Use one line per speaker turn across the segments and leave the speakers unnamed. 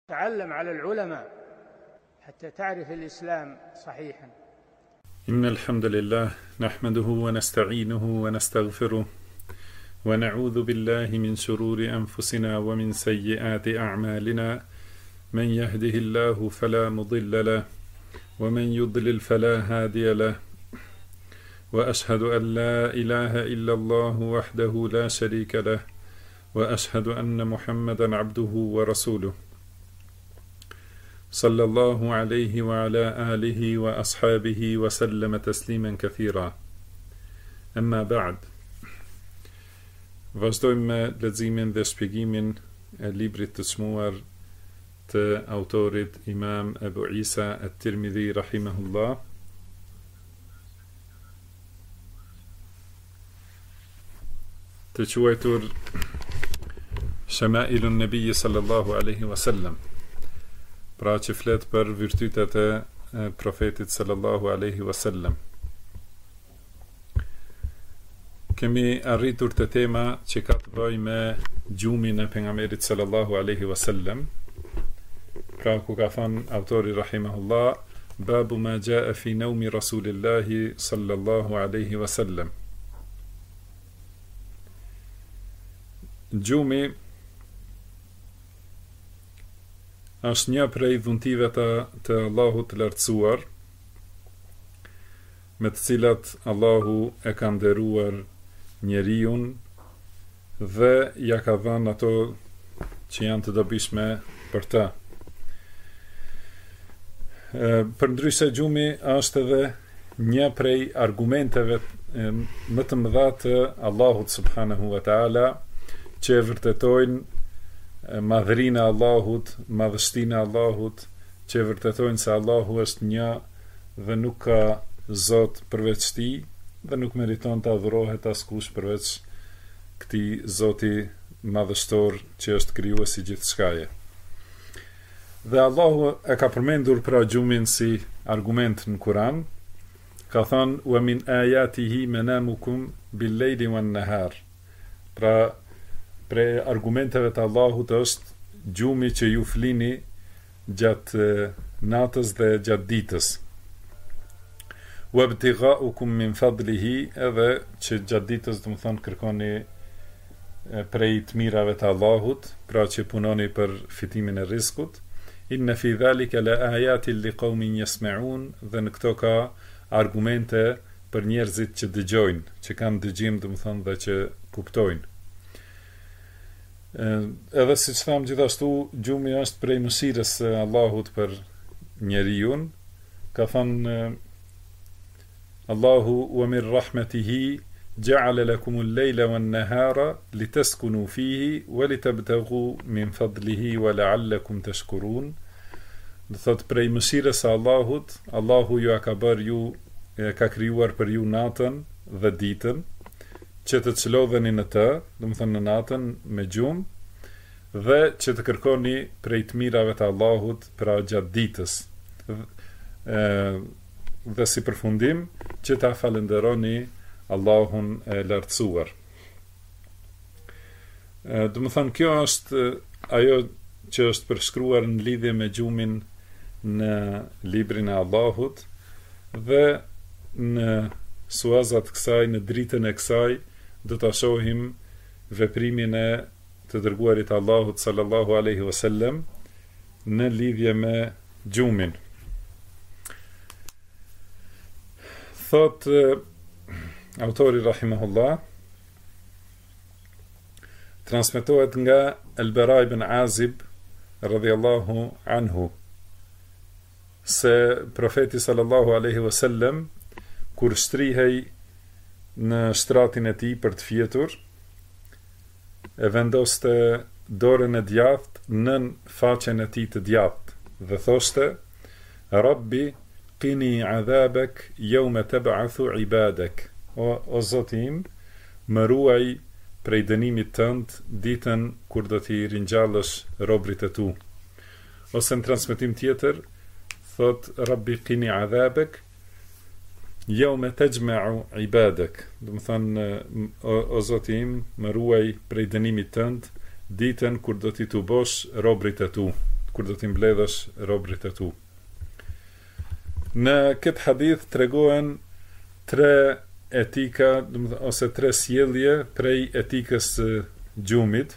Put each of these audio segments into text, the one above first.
تعلم على العلماء حتى تعرف الإسلام صحيحا.
إن الحمد لله نحمده ونستعينه ونستغفره ونعوذ بالله من شرور أنفسنا ومن سيئات أعمالنا، من يهده الله فلا مضل له ومن يضلل فلا هادي له، وأشهد أن لا إله إلا الله وحده لا شريك له، وأشهد أن محمدا عبده ورسوله صلى الله عليه وعلى آله وأصحابه وسلم تسليما كثيرا. أما بعد. Vazhdojmë me leximin dhe shpjegimin e librit të çmuar të autorit Imam Ebu Isa at-Tirmidhi rahimahullah. Të quajtur Shama'ilun Nabi sallallahu alaihi wasallam. Pra që flet për virtytet e profetit sallallahu alaihi wasallam. Kemi arritur të tema që ka të bëjë me gjumin e pejgamberit sallallahu alaihi wasallam. Pra ku ka thënë autori rahimahullah, babu ma jaa fi nawmi rasulillahi sallallahu alaihi wasallam. Gjumi është një prej dhuntive të Allahut të lartësuar, me të cilat Allahu e ka nderuar njeriun dhe ja ka dhënë ato që janë të dobishme për ta. Përndryshe gjumi është edhe një prej argumenteve më të mëdha të Allahut subhanahu wa taala, që vërtetojnë madhërinë e Allahut, madhështinë e Allahut, që vërtetojnë se Allahu është një dhe nuk ka Zot përveç tij dhe nuk meriton të adhurohet askush përveç këtij Zoti madhështor që është krijuesi gjithçkaje. Dhe Allahu e ka përmendur pra gjumin si argument në Kur'an, ka thënë wa min ayatihi manamukum bil-layli wan-nahar. Pra prej argumenteve të Allahut është gjumi që ju flini gjatë natës dhe gjatë ditës. Wabtigha'ukum min fadlihi, edhe që gjatë ditës do të thonë kërkoni prej të mirave të Allahut, pra që punoni për fitimin e rizkut. Inna fi dhalika la ayatin liqaumin yasma'un, dhe në këto ka argumente për njerëzit që dëgjojnë, që kanë dëgjim do të thonë dhe që kuptojnë. Edhe si që thamë gjithashtu, gjumi është prej mëshirës së Allahut për njeriun. Ka thënë Allahu wa min rahmetihi ja'ala lakumul lejla wan nahara litaskunu fihi wa litabtaghu min fadlihi wa la'allakum tashkurun. Do thot prej mëshirës së Allahut, Allahu ju ka bërë ju, ka krijuar për ju natën dhe ditën, që të çlodheni në të, do të thonë në natën me gjumë, dhe që të kërkoni prej të mirave të Allahut pra gjatë ditës. Dhe si përfundim, që ta falenderoni Allahun e lartësuar. Do të thonë kjo është ajo që është përshkruar në lidhje me gjumin në librin e Allahut, dhe në suazat kësaj, në dritën e kësaj, do ta shohim veprimin e të dërguarit Allahut sallallahu alaihi wasallam në lidhje me gjumin. Thot autori rahimahullah, transmetohet nga Al-Bara ibn Azib radhiyallahu anhu se profeti sallallahu alaihi wasallam kur shtrihej në shtratin e tij për të fjetur, e vendoste dorën e djathtë nën faqen e tij të djathtë dhe thoshte: Rabbi qini adhabak yawma tab'athu ibadak. O Zoti im, më ruaj prej dënimit tënd ditën kur do t'i ringjallësh robrit e tu. Ose në transmetim tjetër thot Rabbi qini adhabak yawma tajma'u ibadak. Do të thonë o Zoti im, më ruaj prej dënimit tënd ditën kur do t'i tu bosh robrit e tu, kur do t'i mbledhësh robrit e tu. Në këtë hadith tregohen 3 etika, ose 3 sjellje prej etikës së gjumit.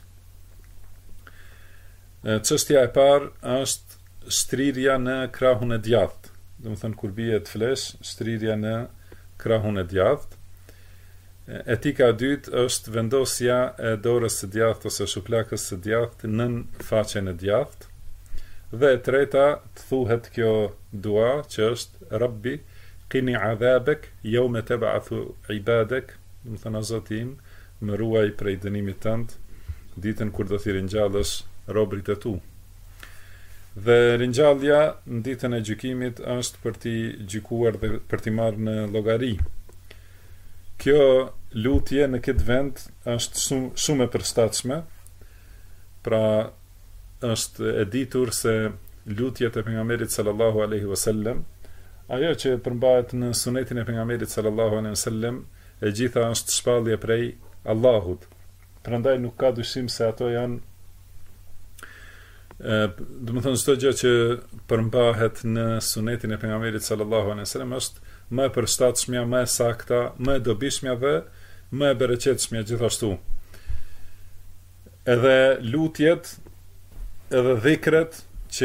Çështja e parë është shtrirja në krahun e djathtë. Domethënë kur bie të flesh, shtrirja në krahun e djathtë. Etika e dytë është vendosja e dorës së djathtë ose shuplakës së djathtë nën faqen e djathtë. Dhe e treta, të thuhet kjo dua që është Rabbi qini adhabek yawma tab'athu ibadek, domethënë Zoti im, më ruaj prej dënimit tënd ditën kur do t'i ringjallësh robrit e tu. Dhe ringjallja në ditën e gjykimit është për t'i gjykuar dhe për t'i marrë në llogari. Kjo lutje në këtë vend është shumë e përshtatshme. Pra është e ditur se lutjet e pejgamberit sallallahu alaihi wasallam, ajo që përmbahet në sunetin e pejgamberit sallallahu alaihi wasallam, e gjitha është shpallje prej Allahut. Prandaj nuk ka dyshim se ato janë domethënë çdo gjë që përmbahet në sunetin e pejgamberit sallallahu alaihi wasallam është më e përshtatshme, më e sakta, më e dobishme dhe më e bereqetshme gjithashtu. Edhe lutjet, edhe dhikret që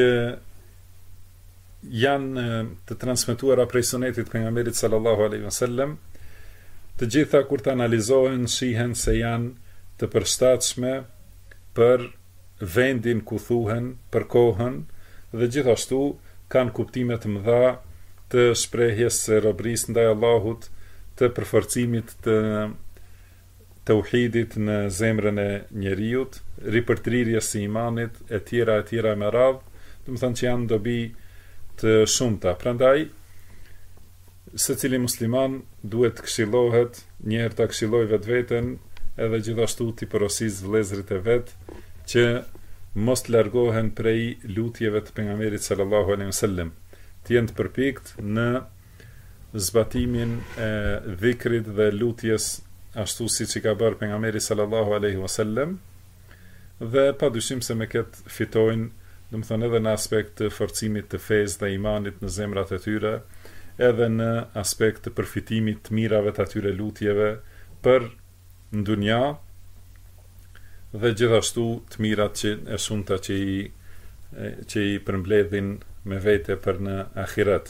janë të transmetuara prej sunetit pejgamberit sallallahu alaihi wasallam, të gjitha kur të analizohen shihen se janë të përshtatshme për vendin ku thuhen, për kohën, dhe gjithashtu kanë kuptime të mëdha të shprehjes së robërisë ndaj Allahut, të përforcimit të tauhidit në zemrën e njeriut, ripërtrirjes së imanit, e tjera me radhë, domethënë që janë dobi të shumta. Prandaj secili musliman duhet të këshillohet, një herë ta këshillojë vetveten, edhe gjithashtu t'i porosisë vëllezërit e vet që mos të largohen prej lutjeve të pejgamberit sallallahu alaihi wasallam, të jenë të përpikt në zbatimin e dhikrit dhe lutjes ashtu siç i ka bërë pejgamberi sallallahu alaihi wasallam, dhe padyshim se me këtë fitojnë, domethënë edhe në aspekt të forcimit të fesë dhe imanit në zemrat e tyre, edhe në aspekt të përfitimit të mirave të atyre lutjeve për në dunja, dhe gjithashtu të mirat që e shumta që i përmbledhin me vete për në ahiret.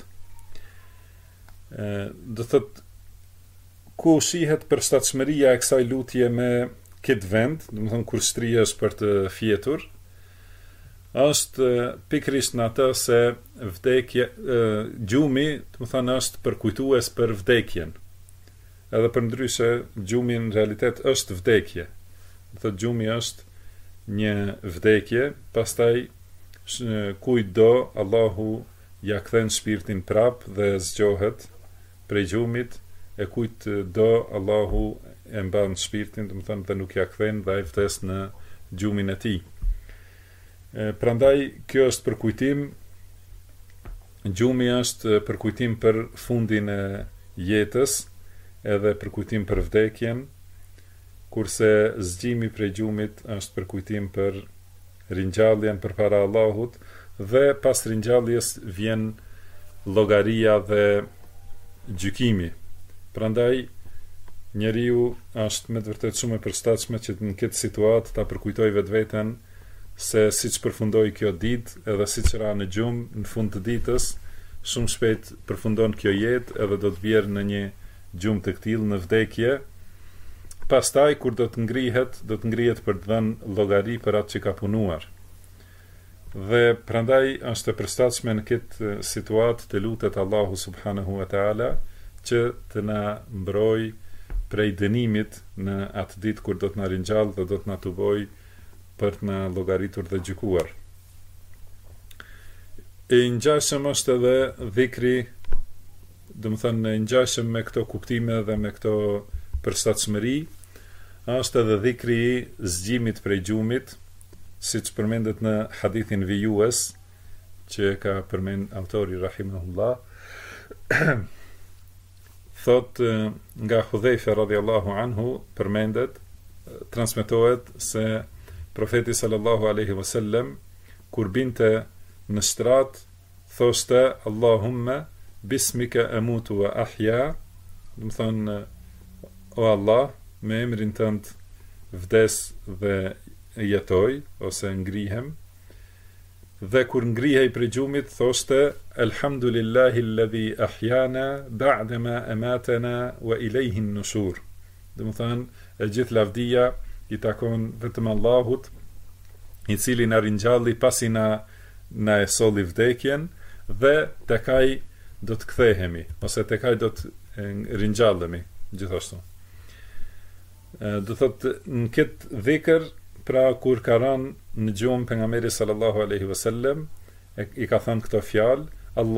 Do thot, ku shihet përshtatshmëria e kësaj lutje me këtë vend, domethënë kur shtrihesh për të fjetur, është pikërisht në atë se vdekje, gjumi, domethënë është përkujtues për vdekjen. Edhe për ndryshe, gjumi në realitet është vdekje. Thot gjumi është një vdekje, pastaj kujtdo Allahu ja kthen shpirtin prap dhe zgjohet prej gjumit, e kujtdo Allahu e mban shpirtin, domethënë dhe nuk ja kthen dhe ai vdes në gjumin e tij. Prandaj kjo është përkujtim, gjumi është përkujtim për fundin e jetës, edhe përkujtim për vdekjen, kurse zgjimi prej gjumit është përkujtim për ringjalljen përpara Allahut, dhe pas ringjalljes vjen llogaria dhe gjykimi. Prandaj njeriu është me të vërtetë shumë e përshtatshme që në këtë situatë ta përkujtojë vetveten se siç përfundoi kjo ditë, edhe siç ra në gjumë në fund të ditës, shumë shpejt përfundon kjo jetë edhe do të bjerë në një gjumë të këtillë në vdekje. Pastaj kur do të ngrihet për të dhënë llogari për atë që ka punuar. Dhe prandaj është e përshtatshme në këtë situatë të lutet Allahu subhanahu wa taala që të na mbrojë prej dënimit në atë ditë kur do të na ringjallë dhe do të na tuboj për të na llogaritur dhe gjykuar. E ngjashëm është edhe dhikri, domethënë ngjashëm me këto kuptime dhe me këto përshtatshmëri, është edhe dhikri i zgjimit prej gjumit, siç përmendet në hadithin vijues që ka përmend autori rahimahullah. Thot nga Hudhaifa radhiyallahu anhu përmendet, transmetohet se profeti sallallahu alaihi wasallam kur binte në shtrat thoshte Allahumma bismika amutu wa ahya, do të thonë o Allah, me emrin tënd vdes dhe jetoj ose ngrihem. Dhe kur ngrihej prej gjumit thoshte Alhamdulillahi alladhi ahyana ba'da ma amatana wa ilayhi an-nushur. Do të thonë e gjithë lavdia i takon vetëm Allahut, i cili na ringjalli pasi na e solli vdekjen, dhe tek ai do të kthehemi, ose tek ai do të ringjallemi gjithashtu. Do thotë në këtë dhikr, pra kur ka rënë në gjumë pejgamberi sallallahu alaihi wasallam, i ka thënë këto fjalë,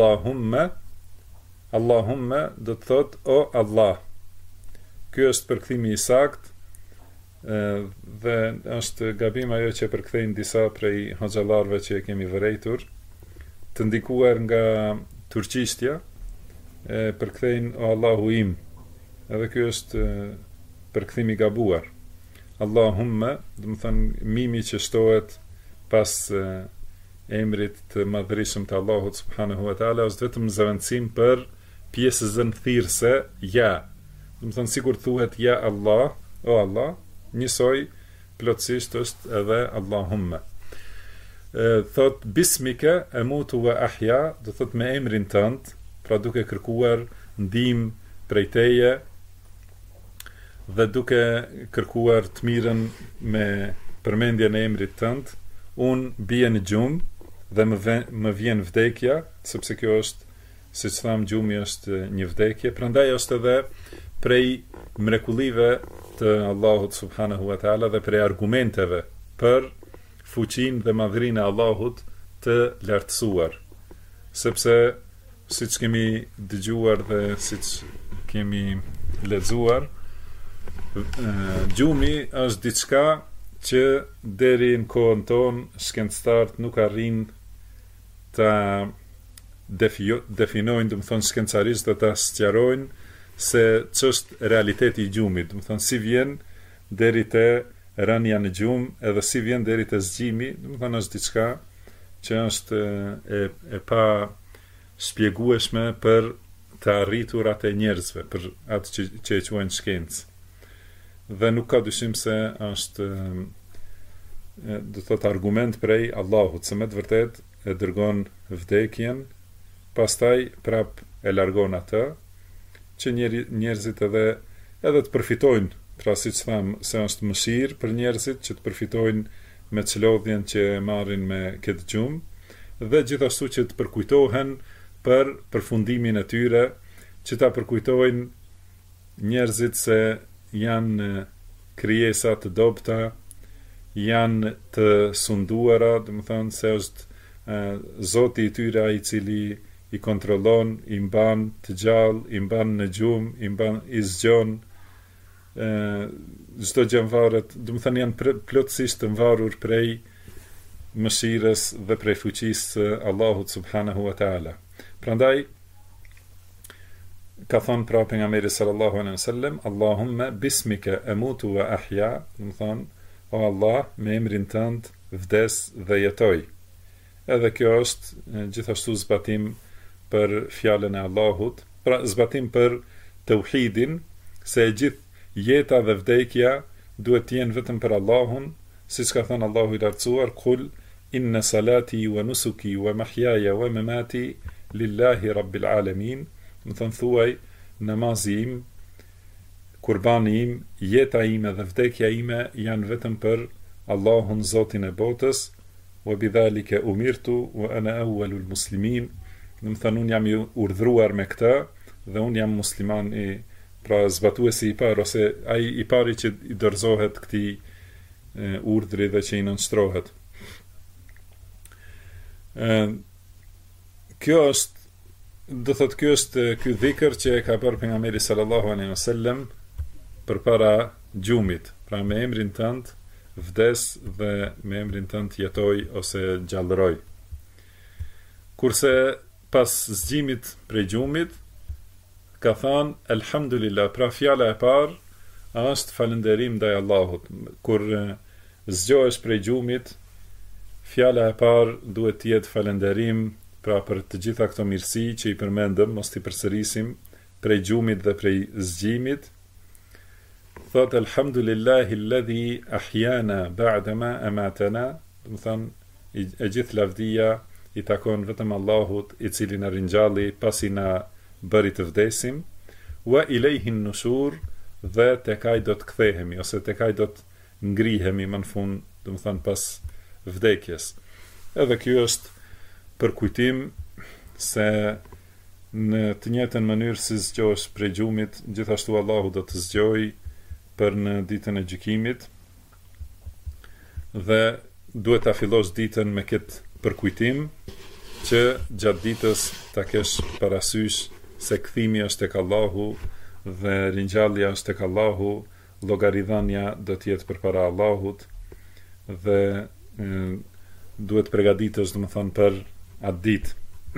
Allahumma do të thotë o Allah. Ky është përkthimi i saktë, dhe është gabim ajo që përkthejnë disa prej hoxhallarëve që e kemi vërejtur, të ndikuar nga turqishtja, përkthejnë o Allahu im. Edhe ky është përkthimi i gabuar. Allahumma, do të thënë mimi që shtohet pas emrit të madhërisëm të Allahut subhanahu wa taala, është vetëm zëvendësim për pjesën thirrse ja. Do të thënë sikur thuhet ja Allah, o Allah, njësoj plotësisht është edhe Allahumma. Thot bismika amutu wa ahya, do thot me emrin tënd, pra duke kërkuar ndihmë prej teje dhe duke kërkuar të mirën me përmendjen e emrit tënd, unë bie në gjumë dhe më vjen vdekja, sepse kjo është, siç tham, gjumi është një vdekje, prandaj është edhe prej mrekullive të Allahut subhanahu wa taala dhe prej argumenteve për fuqinë dhe madhrinë e Allahut të lartësuar, sepse siç kemi dëgjuar dhe siç kemi lexuar, gjumi është diçka që deri në kohën tonë shkencëtarët nuk arrin ta definojnë, do të thonë shkencarisht, dhe ta sqarojnë se ç'është realiteti i gjumit, do të thonë si vjen deri te rënia në gjumë, edhe si vjen deri te zgjimi, do të thonë është diçka që është e pa shpjegueshme për të arriturat e njerëzve, për atë që e quajnë shkencë. Dhe nuk ka dyshim se është, do thotë, argument prej Allahut, se me të vërtet e dërgon vdekjen, pastaj prap e largon atë, që njerëzit edhe të përfitojnë, pra siç tham, se është mëshirë për njerëzit që të përfitojnë me çlodhjen që marrin me këtë gjumë, dhe gjithashtu që të përkujtohen për përfundimin e tyre, që ta përkujtojnë njerëzit se janë krijesa të dobta, janë të sunduara, do të thonë se është Zoti i tyre ai i cili i kontrollon, i mban të gjallë, i mban në gjumë, i zgjon çdo gjë varet, do të thënë janë plotësisht të mvarur prej mëshirës dhe prej fuqisë së Allahut subhanahu wa taala. Prandaj ka thonë pra pejgamberi sallallahu alaihi wasallam, Allahumma bismika amutu wa ahya, do të thonë o Allah, me emrin tënd vdes dhe jetoj. Edhe kjo është gjithashtu zbatim për fjalën e Allahut, pra zbatim për tauhidin, se gjithë jeta dhe vdekja duhet të jenë vetëm për Allahun, siç ka thënë Allahu i lartësuar, kul inna salati wa nusuki wa mahyaya wa mamati lillahi rabbil alamin. Më thënë thuaj, namazi im, kurbani im, jeta ime dhe vdekja ime janë vetëm për Allahun Zotin e botës, wa bidhalike umirtu wa ana awwalul muslimin. Më thënë unë jam i urdhruar me këtë dhe unë jam musliman, pra zbatuesi i parë, ose ai i pari që i dorëzohet këtij urdhri dhe që i nënshtrohet. Kjo është, do thotë, ky është ky dhikr që e ka bërë pejgamberi sallallahu alaihi wasallam përpara gjumit, pra me emrin tënd vdes dhe me emrin tënd jetoj ose gjallëroj. Kurse pas zgjimit prej gjumit ka thënë elhamdulillah, pra fjala e parë është falënderim ndaj Allahut. Kur zgjohesh prej gjumit, Fjala e parë duhet të jetë falënderim, pra për të gjitha këto mirësi që i përmendëm, mos t'i përsërisim, prej gjumit dhe prej zgjimit. Thot alhamdulillahi alladhi ahyana ba'da ma amatana, do të thonë e gjithë lavdia i takon vetëm Allahut, i cili na ringjalli pasi na bëri të vdesim, wa ilayhi an-nushur, dhe tek ai do të kthehemi ose tek ai do të ngrihemi më në fund, do të thonë pas vdekjes. Edhe kjo është për kujtim se në të njëjtën mënyrë si zgjohesh prej gjumit, gjithashtu Allahu do të zgjojë për në ditën e gjykimit, dhe duhet ta fillosh ditën me këtë përkujtim që gjatë ditës ta kesh parasysh se kthimi është tek Allahu dhe ringjallja është tek Allahu, llogaridhënia do të jetë përpara Allahut dhe duhet përgatitesh, domethënë, për atë ditë.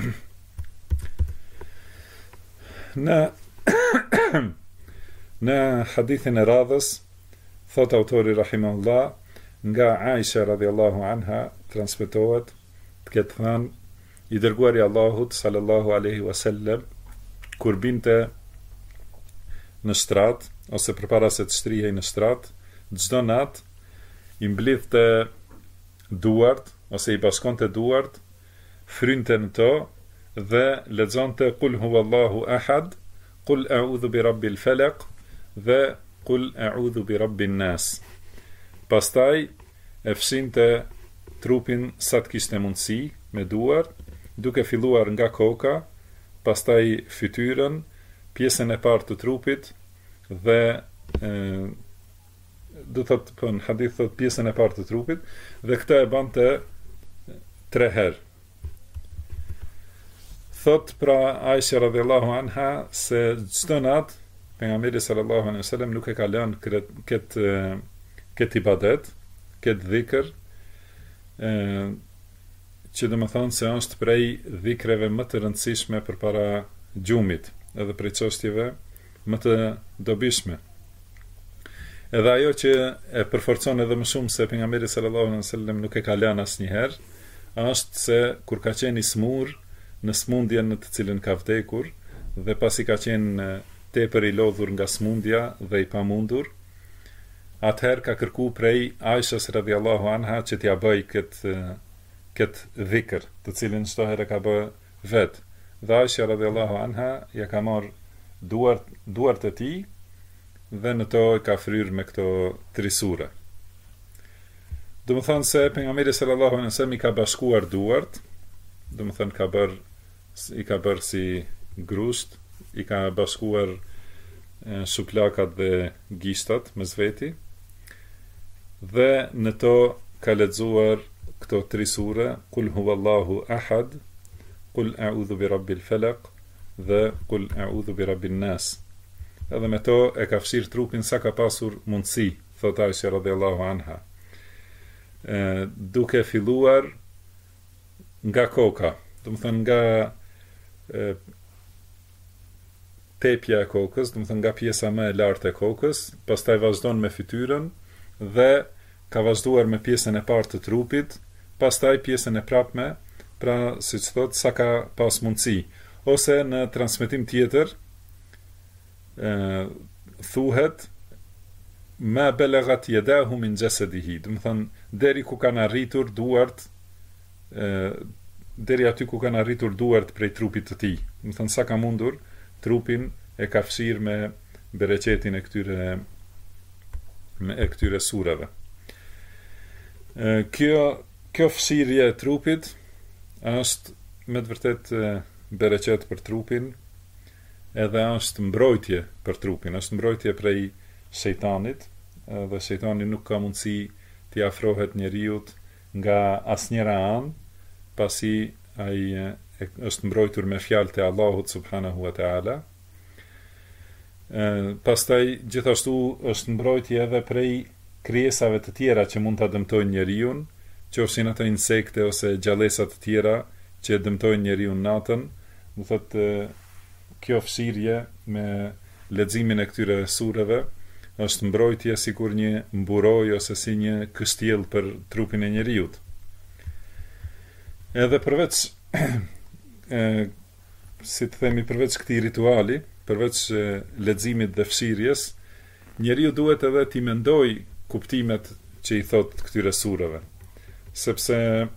Në hadithin e radhës, thot autori rahimahullah, nga Aisha radhiyallahu anha transmetohet të ketë thënë, i dërguari Allahut sallallahu alaihi wasallam kur binte në shtrat ose përpara se të shtrihej në shtrat, çdo natë i mblidhte duart ose i bashkonte duart, frynte në to dhe lexonte Qul huwallahu ahad, Qul a'udhu bi rabbil falaq dhe Qul a'udhu bi rabbin nas. Pastaj e fshinte trupin sa të kishte mundësi me duart, duke filluar nga koka, pastaj fytyrën, pjesën e parë të trupit dhe do thot po në hadith thot pjesën e parë të trupit dhe këtë e bante 3 herë. Thot pra Aisha radhiyallahu anha se çdo natë pejgamberi sallallahu alaihi wasallam nuk e ka lënë këtë ibadet, këtë dhikr, që do të thonë se është prej dhikreve më të rëndësishme përpara gjumit, edhe prej çështjeve më të dobishme. Edhe ajo që e përforcon edhe më shumë se pejgamberi sallallahu alaihi wasallam nuk e ka lënë asnjëherë, është se kur ka qenë i smur në smundjen në të cilën ka vdekur dhe pasi ka qenë tepër i lodhur nga smundja dhe i pamundur, atëherë ka kërku prej Aishas radhiyallahu anha që t'ja bëj këtë dhikr, të cilin çdo herë ka bë vet. Dhe Aisha radhiyallahu anha ja ka marr duart e tij dhe në to ka fryr me këto 3 sure. Do të thonë se pejgamberi sallallahu alaihi wasallam i ka bashkuar duart, do të thonë i ka bërë si grusht, i ka bashkuar shuplakat dhe gishtat mes veti, dhe në to ka lexuar këto 3 sure, Qul huwallahu ahad, Qul a'udhu bi rabbil falaq dhe Qul a'udhu bi rabbin nas. Edhe me to e ka fshir trupin sa ka pasur mundësi, thot Aisha radhiyallahu anha, duke filluar nga koka, do të thënë nga tepja e kokës, do të thënë nga pjesa më e lartë e kokës, pastaj vazhdon me fytyrën dhe ka vazhduar me pjesën e parë të trupit, pastaj pjesën e prapme, pra siç thot sa ka pas mundësi, ose në transmetim tjetër thuhet ma balagat yadahu min jasadihi, do të thënë deri ku kanë arritur duart, deri aty ku kanë arritur duart prej trupit të tij, do të thënë sa ka mundur trupin e ka fshir me bereqetin e këtyre surave. Kjo fshirje e trupit është me të vërtet bereqet për trupin, edhe është mbrojtje për trupin, është mbrojtje prej shejtanit, dhe shejtani nuk ka mundësi t'i afrohet njeriut nga asnjëra anë, pasi ai është mbrojtur me fjalët e Allahut subhanahu wa taala. Pastaj gjithashtu është mbrojtje edhe prej krijesave të tjera që mund ta dëmtojnë njeriun, qofshin ato insekte ose gjallësa të tjera që dëmtojnë njeriun natën. Do thotë kjo fshirje me leximin e këtyre sureve është mbrojtje sikur një mburoj ose si një kështjell për trupin e njeriut. Edhe përveç si të themi përveç këtij rituali, përveç leximit dhe fshirjes, njeriu duhet edhe t'i mendoj kuptimet që i thot këtyre sureve. Sepse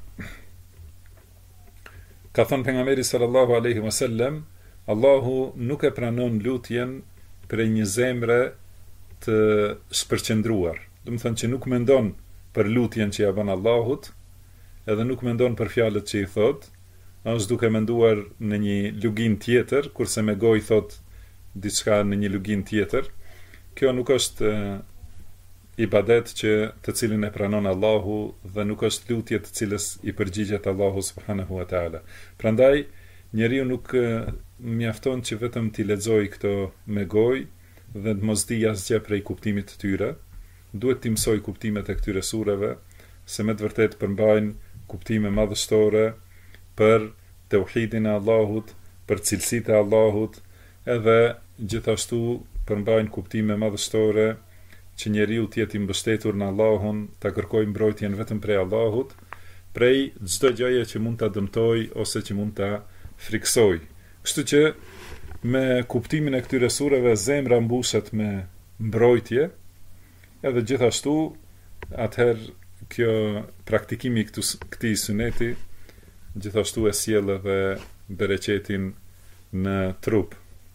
ka thënë pejgamberi sallallahu alaihi wasallam, Allahu nuk e pranon lutjen prej një zemre të shpërqendruar. Do të thënë që nuk mendon për lutjen që ja bën Allahut, edhe nuk mendon për fjalët që i thot, është duke menduar në një lugin tjetër, kurse me gojë thot diçka në një lugin tjetër. Kjo nuk është ibadet që të cilin e pranon Allahu dhe nuk është lutje të cilës i përgjigjet Allahu subhanahu wa taala. Prandaj njeriu nuk mjafton që vetëm t'i lexojë këto me gojë dhe të mos di asgjë prej kuptimit të tyre. Duhet t'i mësoj kuptimet e këtyre sureve, se me të vërtet përmbajnë kuptime madhështore për tauhidin e Allahut, për cilësitë e Allahut, edhe gjithashtu përmbajnë kuptime madhështore që njeriu të jetë i mbështetur në Allahun, ta kërkojë mbrojtjen vetëm prej Allahut, prej çdo gjëje që mund ta dëmtojë ose që mund ta friksojë. Kështu që me kuptimin e këtyre sureve zemra mbushet me mbrojtje, edhe gjithashtu atëherë kjo praktikimi i këtij suneti gjithashtu e sjell edhe bereqetin në trup.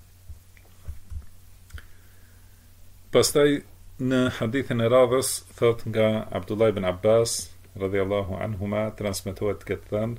Pastaj në hadithin e radhës thot nga Abdullah ibn Abbas radhiyallahu anhuma, transmetohet këtë thënë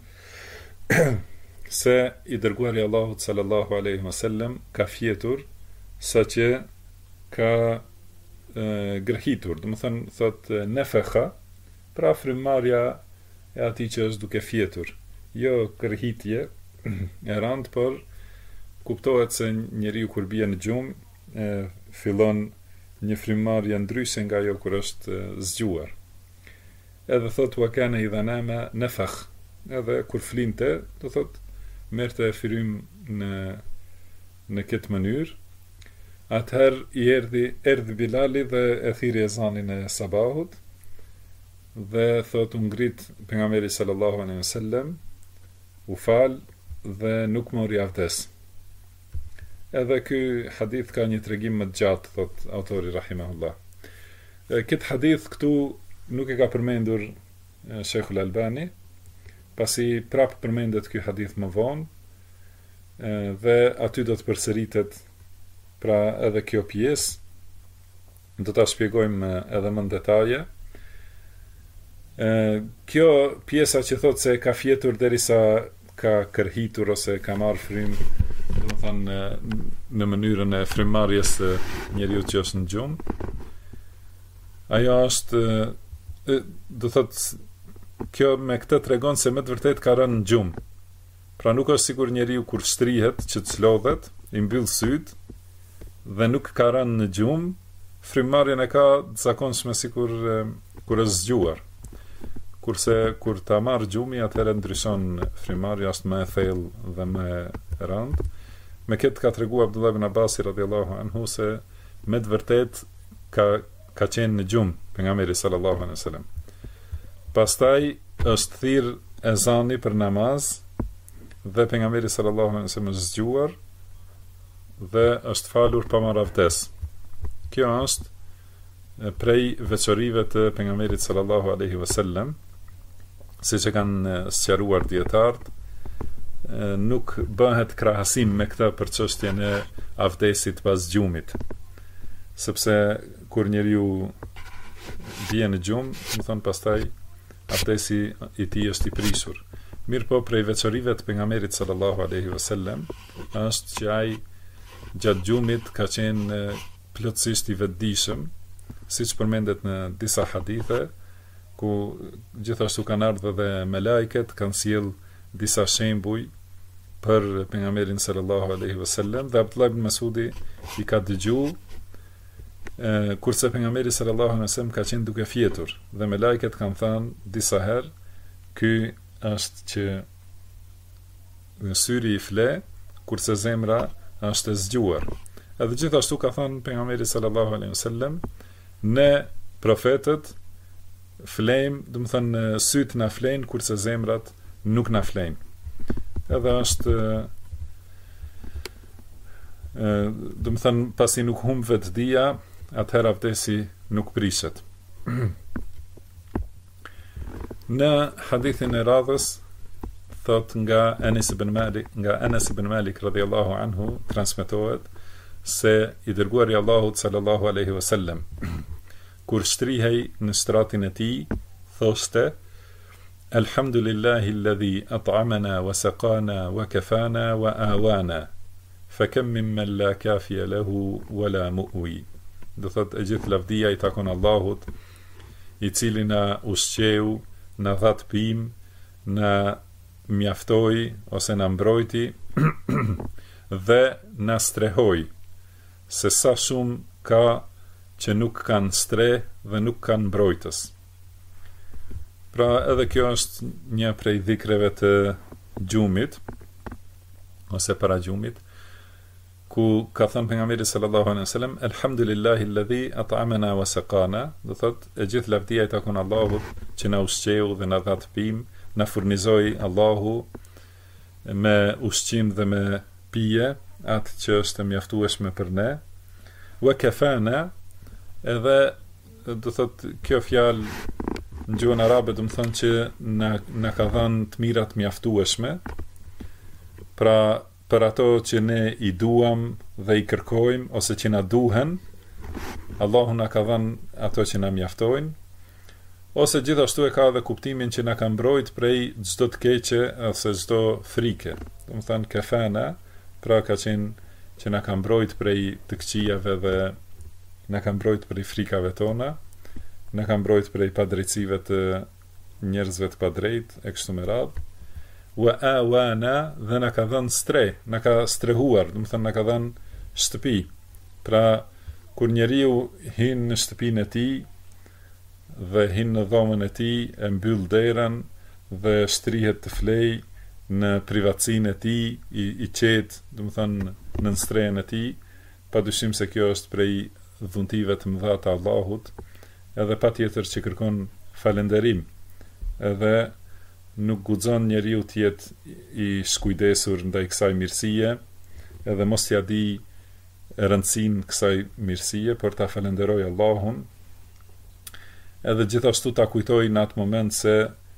se i dërguari i Allahut sallallahu alaihi wasallam ka fjetur saqë ka grhitur, do të thënë thot nefekha, pra frymëmarrja e atij që është duke fjetur, jo kërhitje e rand, por kuptohet se njeriu kur bie në gjumë fillon një frymëmarrje ndryshe nga ajo kur është zgjuar. Edhe thot wa kana idha nama nafakh, edhe kur flinte, do thot merrte frym në këtë mënyrë. Atëherë i erdhi Bilali dhe e thiri ezanin e sabahut, dhe thot u ngrit pejgamberi sallallahu alaihi wasallam, u fal dhe nuk mori avdes. Edhe ky hadith ka një tregim më të gjatë, thot autori rahimahullah. Këtë hadith këtu nuk e ka përmendur Sheikhul Albani, pasi prap përmendet ky hadith më vonë, dhe aty do të përsëritet pra edhe kjo pjesë, do ta shpjegojmë edhe më në detaje. Kjo pjesa që thot se ka fjetur derisa ka kërhitur ose ka marrë frym, do të thënë në mënyrën e frymëmarrjes së njeriu që është në gjumë, ajo është, do thot, kjo me këtë tregon se me të vërtet ka rënë në gjumë. Pra nuk është sigur njeriu kur shtrihet që të çlodhet, i mbyll syt dhe nuk ka rënë në gjumë, frymëmarrjen e ka të zakonshme sikur kur është zgjuar. Kurse kur ta marr gjumi, atëherë ndryshon frymëmarrja, është më e thellë dhe më e rëndë. Me këtë ka treguar Abdullah ibn Abbas radhiyallahu anhu se me të vërtet ka qenë në gjumë pejgamberi sallallahu alaihi wasallam. Pastaj është thirr ezani për namaz dhe pejgamberi sallallahu alaihi wasallam është zgjuar dhe është falur pa marrë avdes. Kjo është prej veçorive të pejgamberit sallallahu alaihi wasallam, siç e kanë sqaruar dietarët, nuk bëhet krahasim me këtë për çështjen e avdesit pas gjumit, sepse kur njeriu vije në gjumë, do thon pastaj avdesi i tij është i prishur. Mirë po, prej veçorive të pejgamberit sallallahu alaihi wasallam është që ai gjatë gjumit ka qenë plotësisht i vetëdijshëm, siç përmendet në disa hadithe, ku gjithashtu kanë ardhur dhe me lajket, kanë sjell disa shembuj për pejgamberin sallallahu alaihi wasallam, dhe Abdullah ibn Masudi i ka dëgjuar kurse pejgamberi sallallahu alaihi wasallam ka qenë duke fjetur, dhe me lajket kanë thënë disa herë, ky është që syri i fle, kurse zemra është e zgjuar. Edhe gjithashtu ka thënë pejgamberi sallallahu alaihi wasallam, ne profetët flejmë, do të thënë syt na flejnë kurse zemrat nuk na flejnë. Edhe është do të thënë pasi nuk humb vetdia, atëherë abdesi nuk prishet. Në hadithin e radhës thot nga Anas ibn Malik radhiyallahu anhu transmetohet se i dërguari i Allahut sallallahu alaihi wasallam kur shtrihej në stratin e tij thoshte Alhamdulillahi alladhi at'amana wa saqana wa kafana wa awana fa kam mimman la kafiya lahu wala mu'wi. Do thot e gjithë lavdia i takon Allahut, i cili na ushqeu, na dha të pim, na mjaftoi ose na mbrojti dhe na strehoi, se sa shumë ka që nuk kanë streh dhe nuk kanë mbrojtës. Pra edhe kjo është një prej dhikreve të gjumit ose para gjumit, ku ka thënë pejgamberi sallallahu alaihi wasallam Alhamdulillahi alladhi at'amana wa saqana, do thot e gjithë lavdia i takon Allahut që na ushqeu dhe na dha të pim, na furnizoi Allahu me ushqim dhe me pije, atë që është e mjaftueshme për ne. Wa kafana, edhe do thot kjo fjalë në gjuhën arabe do të thonë që na ka dhënë të mirat mjaftueshme, pra për ato që ne i duam dhe i kërkojmë ose që na duhen, Allahu na ka dhënë ato që na mjaftojnë, ose gjithashtu e ka edhe kuptimin që na ka mbrojt prej çdo të keqe ose çdo frike. Do të thonë kafana, pra ka qenë që na ka mbrojt prej të këqijave dhe na ka mbrojt prej frikave tona, na ka mbrojt prej padrejtësive të njerëzve të padrejt e kështu me radhë. Wa awana, dhe na ka dhënë streh, na ka strehuar, do të thënë na ka dhënë shtëpi. Pra kur njeriu hin në shtëpinë e tij dhe hin në dhomën e tij, e mbyll derën dhe shtrihet të flej në privatësinë e tij, i qetë, do të thënë në strehen e tij, padyshim se kjo është prej dhuntive të mëdha të Allahut, edhe patjetër që kërkon falënderim, edhe nuk guxon njeriu të jetë i skujdesur ndaj kësaj mirësie, edhe mos t'ia di rëndësinë kësaj mirësie, por ta falenderoj Allahun, edhe gjithashtu ta kujtoj në atë moment se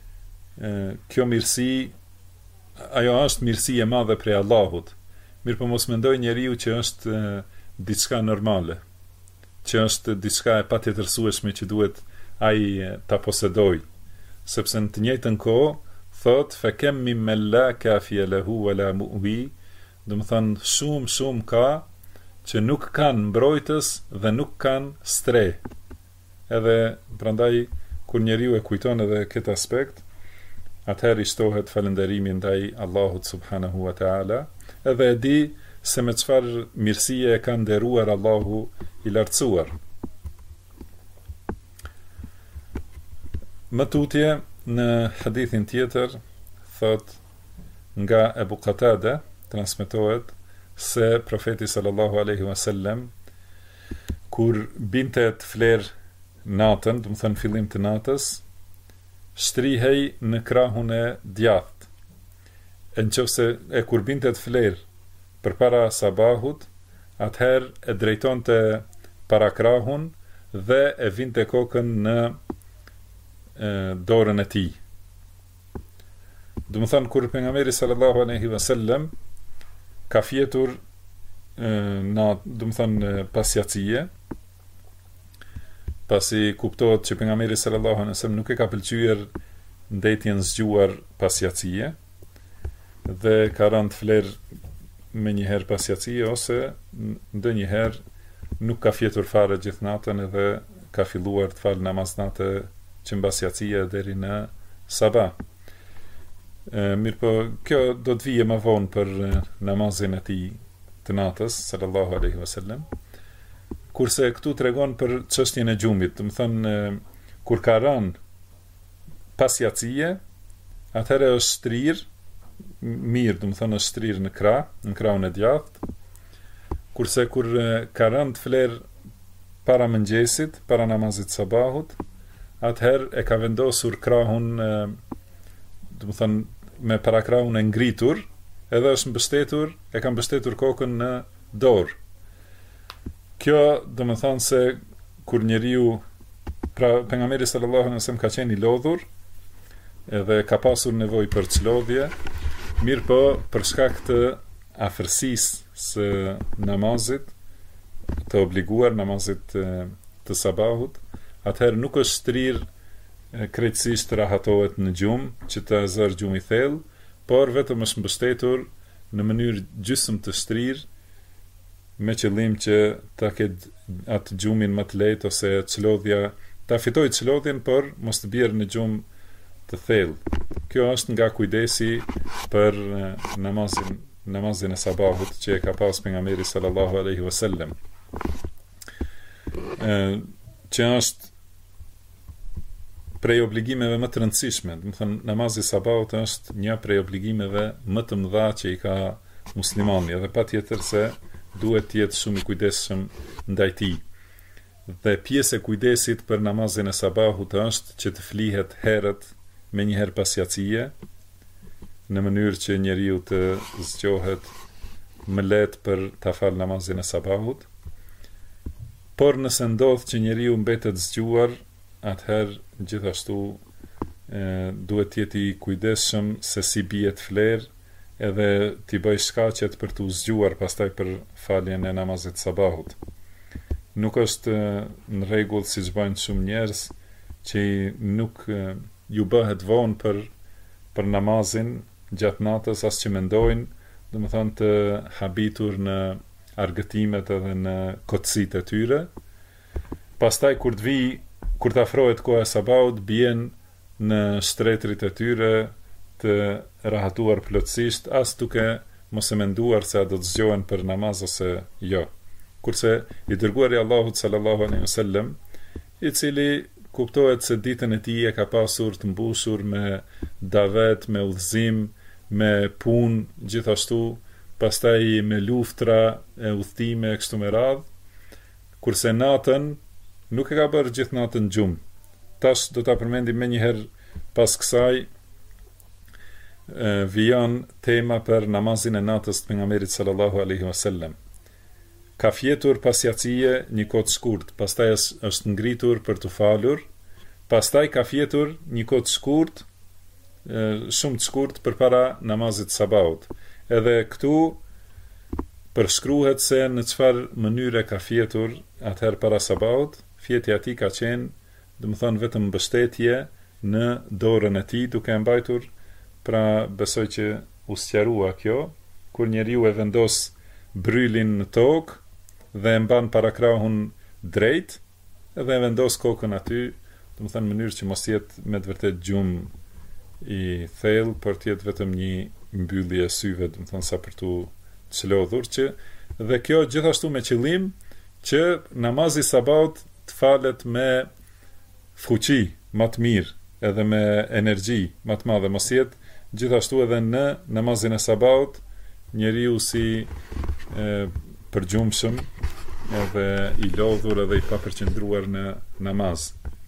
kjo mirësi, ajo është mirësi e madhe prej Allahut. Mirë po mos mendoj njeriu që është diçka normale, që është diçka e patjetërsueshme që duhet ai ta posedoj, sepse në të njëjtën kohë thot fa kam mimman la kafiya lahu wala mu'wi, do të thonë shumë ka që nuk kanë mbrojtës dhe nuk kanë streh. Edhe prandaj kur njeriu e kujton edhe këtë aspekt, atëherë i shtohet falënderimi ndaj Allahut subhanahu wa taala, edhe e di se me çfarë mirësie e ka nderuar Allahu i lartësuar. Më tutje në hadithin tjetër thot nga Ebu Qatada transmetohet se profeti sallallahu alaihi wasallam kur binte të fler natën, do të thënë fillim të natës, shtrihej në krahun e djathtë. Nëse e kur binte të fler përpara sabahut, atëherë e drejtonte para krahun dhe e vinte kokën në dorën e tij. Do të thonë kur pejgamberi sallallahu alaihi wasallam ka fjetur do të thonë pasjacie, pasi kuptohet që pejgamberi sallallahu alaihi wasallam nuk e ka pëlqyer ndetjen zgjuar pasjacie dhe ka rënë të fler me njëherë pasjacie ose ndonjëherë nuk ka fjetur fare gjithë natën edhe ka filluar të falë namaz natë që mbasjacie deri në sabah. Mirë po, kjo do të vije më vonë për namazin e tij të natës, sallallahu alaihi wasallam. Kurse këtu tregon për çështjen e gjumit, do të thonë kur ka rënë pasjacie, atëherë është shtrir mirë, do të thonë është shtrir në krahun e djathtë. Kurse kur ka rënë të fler para mëngjesit, para namazit sabahut, atëherë e ka vendosur krahun, do të thonë me parakrahun e ngritur, edhe është mbështetur, e ka mbështetur kokën në dorë. Kjo do më thonë se kur njeriu, pra pejgamberi sallallahu alaihi wasallam ka qenë i lodhur, edhe ka pasur nevojë për çlodhje, mirë po për shkak të afërsisë së namazit, të obliguar namazit të sabahut, atëherë nuk është shtrir krejtësisht rahatohet në gjumë, që të zërë gjumë i thellë, por vetëm është mbështetur në mënyrë gjysmë të shtrirë, me qëllim që ta ketë atë gjumin më të lehtë ose çlodhja, ta fitoj çlodhjen, por mos të bjerë në gjumë të thellë. Kjo është nga kujdesi për namazin e sabahut që e ka pas pejgamberi sallallahu alaihi wasallam. Që është prej obligimeve më të rëndësishme. Do të thënë, namazi i sabahut është një prej obligimeve më të mëdha që i ka muslimani, edhe patjetër se duhet të jetë shumë i kujdesshëm ndaj tij. Dhe pjesë e kujdesit për namazin e sabahut është që të flihet herët me një herë pas jacije, në mënyrë që njeriu të zgjohet më lehtë për ta fal namazin e sabahut. Por nëse ndodh që njeriu mbetet zgjuar, atëherë gjithashtu duhet të jetë i kujdesshëm se si bie të flerë, edhe t'i bëj shkaqet për t'u zgjuar pastaj për faljen e namazit sabahut. Nuk është në rregull, siç bëjnë shumë njerëz, që nuk ju bëhet vonë për namazin gjatë natës, as që mendojnë, domethënë të habitur në argëtimet edhe në kotësitë e tyre. Pastaj kur të afrohet koha e sabahut, bien në shtretrit e tyre të rahatuar plotësisht, as duke mos e menduar se a do të zgjohen për namaz ose jo. Kurse i dërguari Allahut sallallahu alaihi wasallam, i cili kuptohet se ditën e tij e ka pasur të mbushur me davet, me udhëzim, me punë, gjithashtu pastaj me luftra e udhëtime kështu me radhë, kurse natën nuk e ka bërë gjithë natën gjumë. Tash do ta përmendim menjëherë pas kësaj. Vijon tema për namazin e natës të pejgamberit sallallahu alaihi wasallam. Ka fjetur pas jacije një kohë të shkurt, pastaj është ngritur për të falur, pastaj ka fjetur një kohë të shkurt, shumë të shkurt përpara namazit sabahut. Edhe këtu përshkruhet se në çfarë mënyre ka fjetur atëherë para sabahut. Fjetja e tij ka qenë, domethënë, vetëm mbështetje në dorën e tij, duke e mbajtur. Pra besoj që u sqarua kjo, kur njeriu e vendos brylin në tokë dhe e mban parakrahun drejt, edhe e vendos kokën aty, domethënë në mënyrë që mos jetë me të vërtet gjumë i thellë, por të jetë vetëm një mbyllje e syve, domethënë sa për tu çlodhur, që dhe kjo gjithashtu me qëllim që namazi sabahut të falet me fuqi më të mirë, edhe me energji më të madhe, mos jetë gjithashtu edhe në namazin e sabahut njeriu si përgjumshëm, edhe i lodhur, edhe i papërqendruar në namaz.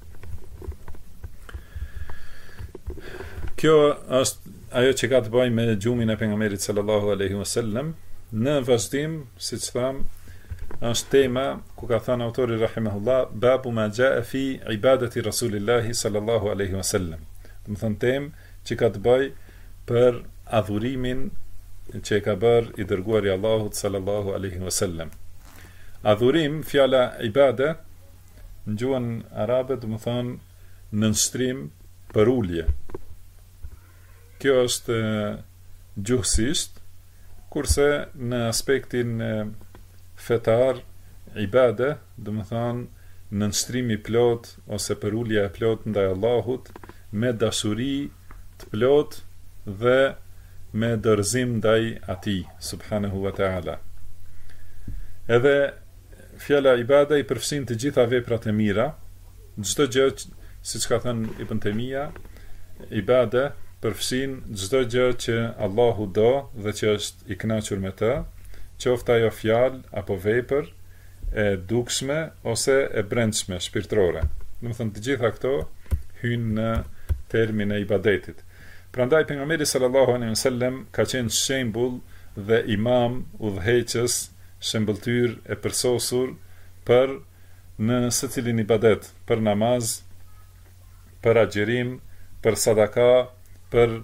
Kjo është ajo që ka të bëjë me gjumin e pejgamberit sallallahu alaihi wasallam. Në vazhdim, siç tham, është tema ku ka thënë autori rahimahullah, babu ma jaa fi ibadati rasulillahi sallallahu alaihi wasallam. Do të thonë temë që ka të bëjë për adhurimin që e ka bërë i dërguari Allahut sallallahu alaihi wasallam. Adhurim, fjala ibade, në gjuhën arabe do të thonë nënshtrim për ulje. Kjo është gjuhësisht, kurse në aspektin fetar, ibade, do të thonë nënshtrimi plot ose për ulja e plot ndaj Allahut, me dashuri të plot dhe me dorëzim ndaj atij subhanahu wa taala. Edhe fjala ibada i përfshin të gjitha veprat e mira, çdo gjë, siç ka thënë Ibn Taymija, ibada përfshin çdo gjë që Allahu do dhe që është i kënaqur me të, qoftë ajo fjalë apo vepër e dukshme ose e brendshme shpirtërore. Do të thonë të gjitha këto hyjnë në termin e ibadetit. Prandaj pejgamberi sallallahu alaihi wasallam ka qenë shembull dhe imam, udhëheqës, shembulltyr e përsosur për në secilin ibadet, për namaz, për agjerim, për sadaka, për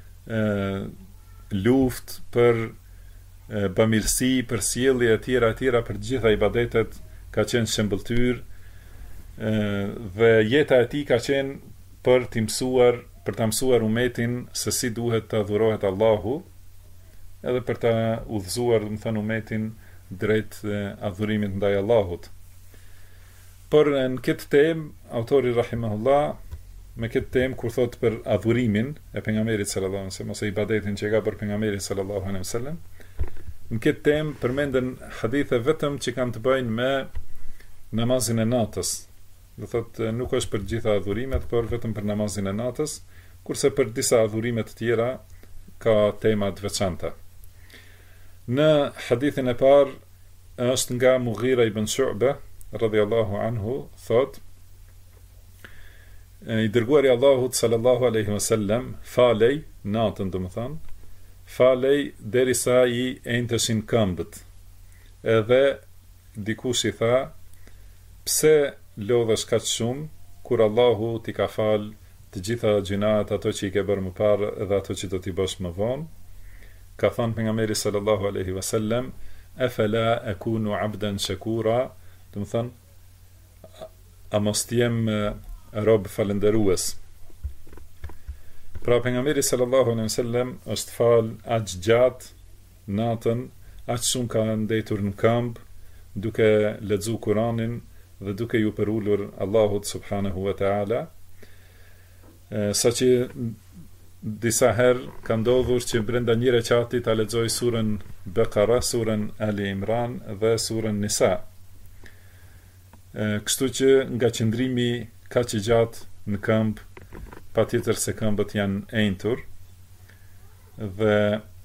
luftë, për bamirësi, për sjellje e tjera, për gjitha ibadetet ka qenë shembulltyr, dhe jeta e tij ka qenë për ta mësuar umetin se si duhet të adhurohet Allahu, edhe për ta udhëzuar, umetin drejt adhurimit ndaj Allahut. Por në këtë temë, autori rahimahullah, me këtë temë kur thot për adhurimin e pejgamberit sallallahu alaihi wasallam, ose ibadetin që ka bërë pejgamberi sallallahu alaihi wasallam, në këtë temë përmenden hadithe vetëm që kanë të bëjnë me namazin e natës. Do thot nuk është për gjitha adhurimet, por vetëm për namazin e natës, kurse për disa adhurime të tjera ka tema të veçanta. Në hadithin e parë është nga Mughira ibn Shu'ba radhiyallahu anhu, thot: i dërguari Allahut sallallahu alaihi wasallam falej natën, domethënë falej derisa i enteshin këmbët. Edhe dikush i tha: pse lodhesh kaq shumë kur Allahu t'i ka fal të gjitha gjunat, ato që i ke bërë më parë dhe ato që do t'i bësh më vonë? Ka thënë pejgamberi sallallahu alaihi wasallam: afala akunu abdan shakura, do të thënë, a mos t'jem rob falënderues. Pra pejgamberi sallallahu alaihi wasallam është fal aq gjatë natën, aq shumë ka ndetur në këmbë, duke lexuar Kur'anin dhe duke ju përulur Allahut subhanahu wa ta'ala, saqë disa herë ka ndodhur që brenda një rekati ta lexoj surën Bekara, surën Ali Imran dhe surën Nisa. Kështu që nga qëndrimi kaq i gjatë në këmbë, patjetër se këmbët janë enjtur, dhe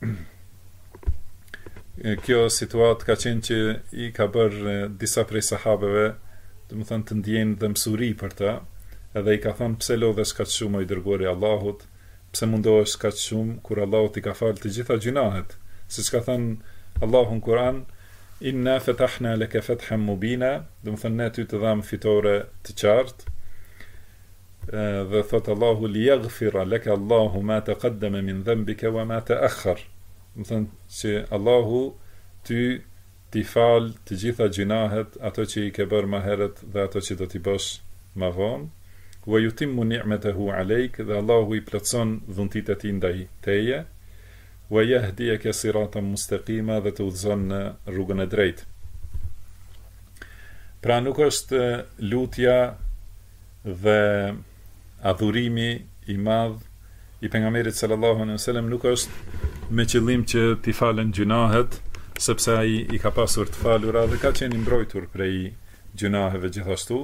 kjo situatë ka qenë që i ka bërë disa prej sahabeve, domethënë të ndjenë dhe mësuri për ta, edhe i ka thënë: pse lodhesh kaq shumë o i dërguari i Allahut, pse mundohesh kaq shumë kur Allahu t'i ka falë të gjitha gjunahet, siç ka thënë Allahu në Kur'an: inna fatahna laka fathan mubina, domethënë ne ty të dham fitore të qartë. Dhe thot Allahu: liyaghfira laka Allahu ma taqaddama min dhanbika wa ma ta'akhkhar, domethënë që Allahu t'i fal të gjitha gjunahet, ato që i ke bërë më herët dhe ato që do t'i bësh më vonë. Wa yutimmu ni'matahu alayk, dhe Allahu i plotson dhuntitë e tij ndaj teje. Wa yahdiyaka siratan mustaqima, dhe të udhëzon në rrugën e drejtë. Pra nuk është lutja dhe adhurimi i madh i pejgamberit sallallahu alaihi wasallam nuk është me qëllim që t'i falen gjunahet, sepse ai i ka pasur të falura dhe ka qenë i mbrojtur prej gjunaheve gjithashtu.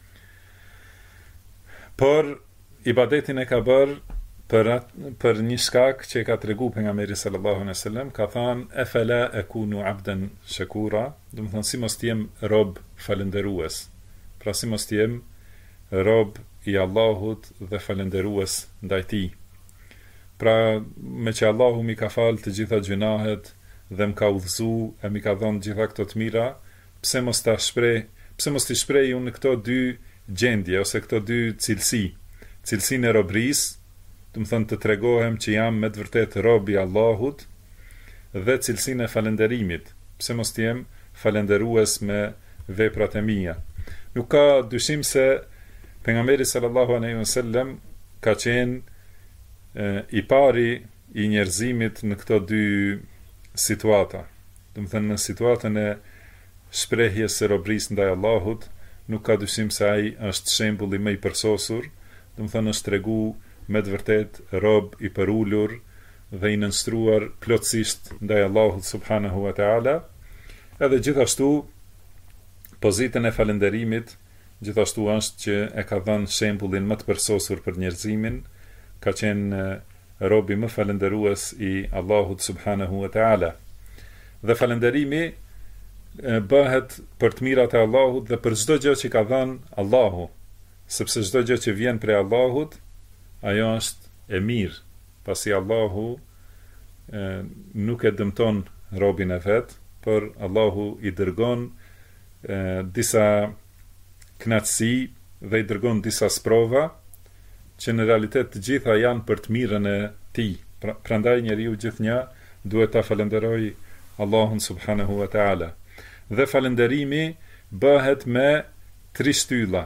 Por ibadetin e ka bërë për një shkak që ka tregu pejgamberi sallallahu alaihi wasallam, ka thënë: afala akunu abdan shakura, do të thënë si mos t'jem rob falënderues. Pra si mos t'jem rob i Allahut dhe falënderues ndaj tij. Pra me që Allahu mi ka falë të gjitha gjunahet dhe më ka udhëzu e mi ka dhënë gjitha këto të mira, pse mos t'i shprej unë në këto dy gjendje ose këto dy cilësi, cilësinë e robrisë, do të thënë të tregohem që jam me të vërtet rob i Allahut, dhe cilësinë e falënderimit, pse mos t'jem falënderues me veprat e mia. Nuk ka dyshim se pejgamberi sallallahu alaihi wasallam ka qenë i pari i njerëzimit në këto dy situata. Do të thënë në situatën e shprehjes së robrisë ndaj Allahut, nuk ka dyshim se ai është shembulli më i përsosur, do të thënë është tregu me të vërtet rob i përulur dhe i nënstruar plotësisht ndaj Allahut subhanahu wa ta'ala. Edhe gjithashtu pozitën e falënderimit gjithashtu është që e ka dhënë shembullin më të përsosur për njerëzimin, ka qenë robi më falënderues i Allahut subhanahu wa ta'ala. Dhe falënderimi bëhet për të mirat e Allahut dhe për çdo gjë që ka dhënë Allahu, sepse çdo gjë që vjen prej Allahut, ajo është e mirë, pasi Allahu nuk e dëmton robin e vet, por Allahu i dërgon disa knatësi dhe i dërgon disa sprova që në realitet të gjitha janë për të mirën e tij. Prandaj njeriu gjithnjë duhet ta falenderojë Allahun subhanahu wa taala. Dhe falenderimi bëhet me 3 shtylla.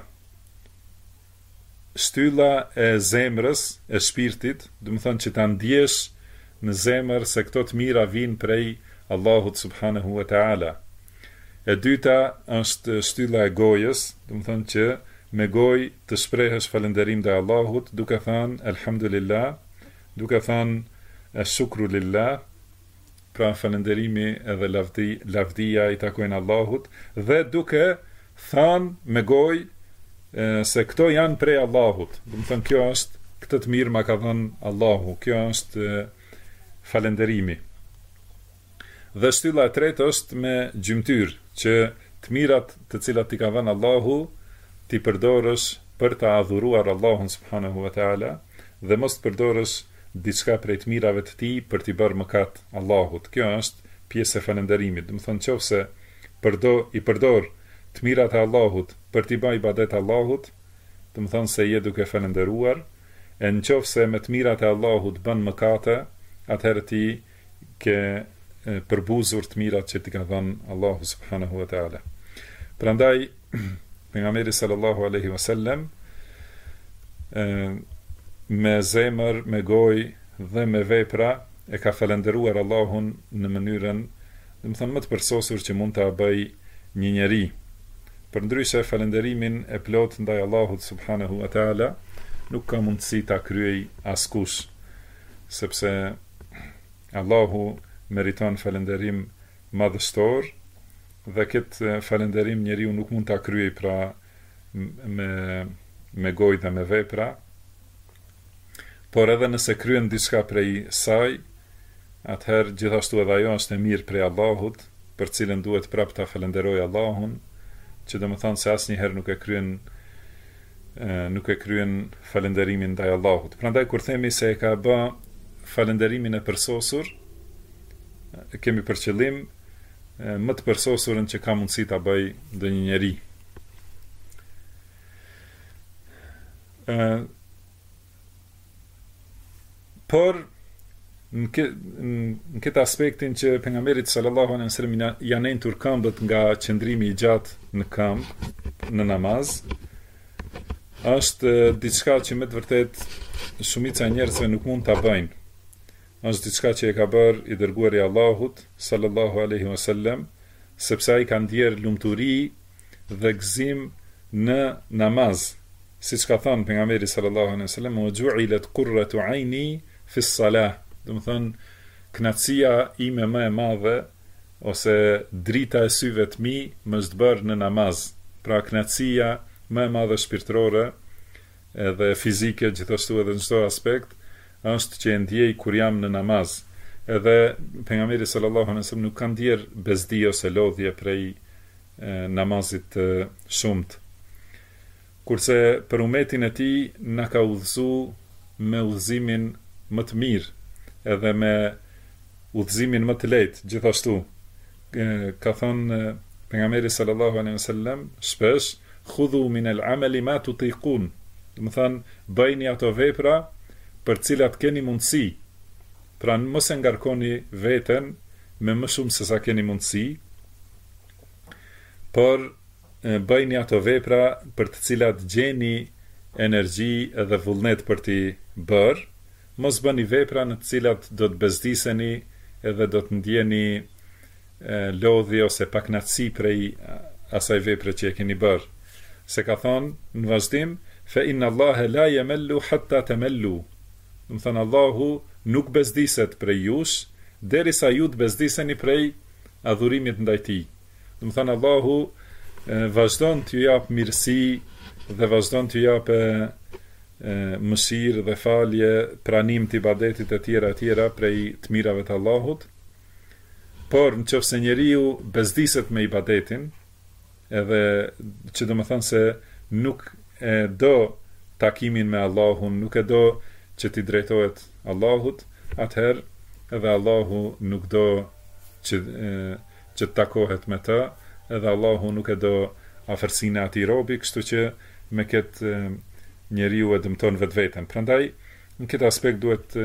Shtylla e zemrës, e shpirtit, do të thonë që ta ndjesh në zemër se këto të mira vijnë prej Allahut subhanahu wa taala. E dyta është shtylla e gojës, do të thonë që me gojë të shprehësh falënderim ndaj Allahut, duke thënë elhamdulillah, duke thënë shukru lillah, pra falënderimi edhe lavdia i takojnë Allahut, dhe duke thënë me gojë se këto janë prej Allahut. Do të thënë kjo është, këtë të mirë ma ka dhënë Allahu, kjo është falënderimi. Dhe shtylla e tretë është me gjymtyr, që të mirat të cilat ti ka dhënë Allahu, ti përdorësh për të adhuruar Allahun subhanahu wa taala, dhe mos të përdorësh diçka prej të mirave të tij për t'i bërë mëkat Allahut. Kjo është pjesë e falënderimit. Do të thonë nëse i përdor të mirat e Allahut për t'i bërë ibadet Allahut, do të thonë se je duke falënderuar, e nëse me të mirat e Allahut bën mëkate, atëherë ti ke përbuzur të mirat që ti ka dhënë Allahu subhanahu wa taala. Prandaj pejgamberi sallallahu alaihi wasallam me zemër, me gojë dhe me vepra e ka falënderuar Allahun në mënyrën, do të thonë më të përsosur që mund ta bëj një njeri. Përndryshe falënderimin e plot ndaj Allahut subhanahu wa taala nuk ka mundësi ta kryej askush, sepse Allahu meriton falënderim madhështor, dhe këtë falënderim njeriu nuk mund ta kryej pra me gojë dhe me vepra, por edhe nëse kryen diçka prej saj, atëherë gjithashtu edhe ajo është e mirë prej Allahut, për cilën duhet prapë ta falenderoj Allahun, që do të thonë se asnjëherë nuk e kryen falënderimin ndaj Allahut. Prandaj kur themi se e ka bë falënderimin e përsosur, kemi për qëllim më të përsosurën që ka mundësi ta bëj ndonjë njeri. Por në këtë aspektin që pejgamberi sallallahu alaihi wasallam janë entur këmbët nga qëndrimi i gjatë në këmbë, në namaz, është diçka që me të vërtet shumica e njerëzve nuk mund ta bëjnë. Është diçka që e ka bërë i dërguari i Allahut sallallahu alaihi wasallam, sepse ai ka ndjer lumturi dhe gëzim në namaz, siç ka thënë pejgamberi sallallahu alaihi wasallam, "Wa ju'ilat qurratu 'aini fi s-salah." Do të thonë, kënaqësia ime më e madhe ose drita e syve të mi më është bërë në namaz. Pra kënaqësia më e madhe shpirtërore edhe fizike, gjithashtu edhe në çdo aspekt, është që e ndjej kur jam në namaz. Edhe pejgamberi sallallahu alaihi wasallam nuk ka ndjer bezdi ose lodhje prej namazit të shumt. Kurse për umetin e tij na ka udhëzu me udhëzimin më të mirë, edhe me udhëzimin më të lehtë, gjithashtu. Ka thënë pejgamberi sallallahu alaihi wasallam shpesh, "Khudhu min al-amali ma tutiqun." Do të thonë, bëjni ato vepra për cilat keni mundësi. Pra mos e ngarkoni veten me më shumë se sa keni mundësi, por bëjni ato vepra për të cilat gjeni energji edhe vullnet për t'i bërë. Mos bëni vepra në të cilat do të bezdiseni edhe do të ndjeni lodhje ose pakënaqësi prej asaj vepre që e keni bërë. Se ka thonë në vazhdim, "Fa inna Allaha la yamallu hatta tamallu." Do të thonë Allahu nuk bezdiset prej jush, derisa ju të bezdiseni prej adhurimit ndaj tij. Do të thonë Allahu vazhdon t'ju jap mirësi dhe vazhdon t'ju jap mëshirë dhe falje, pranim të ibadetit e tjera prej të mirave të Allahut. Por nëse njeriu bezdiset me ibadetin, edhe që do të thonë se nuk e do takimin me Allahun, nuk e do që t'i drejtohet Allahut, atëherë edhe Allahu nuk do që të takohet me të, edhe Allahu nuk e do afërsinë e atij robi, kështu që me këtë njeriu e dëmton vetveten. Prandaj në këtë aspekt duhet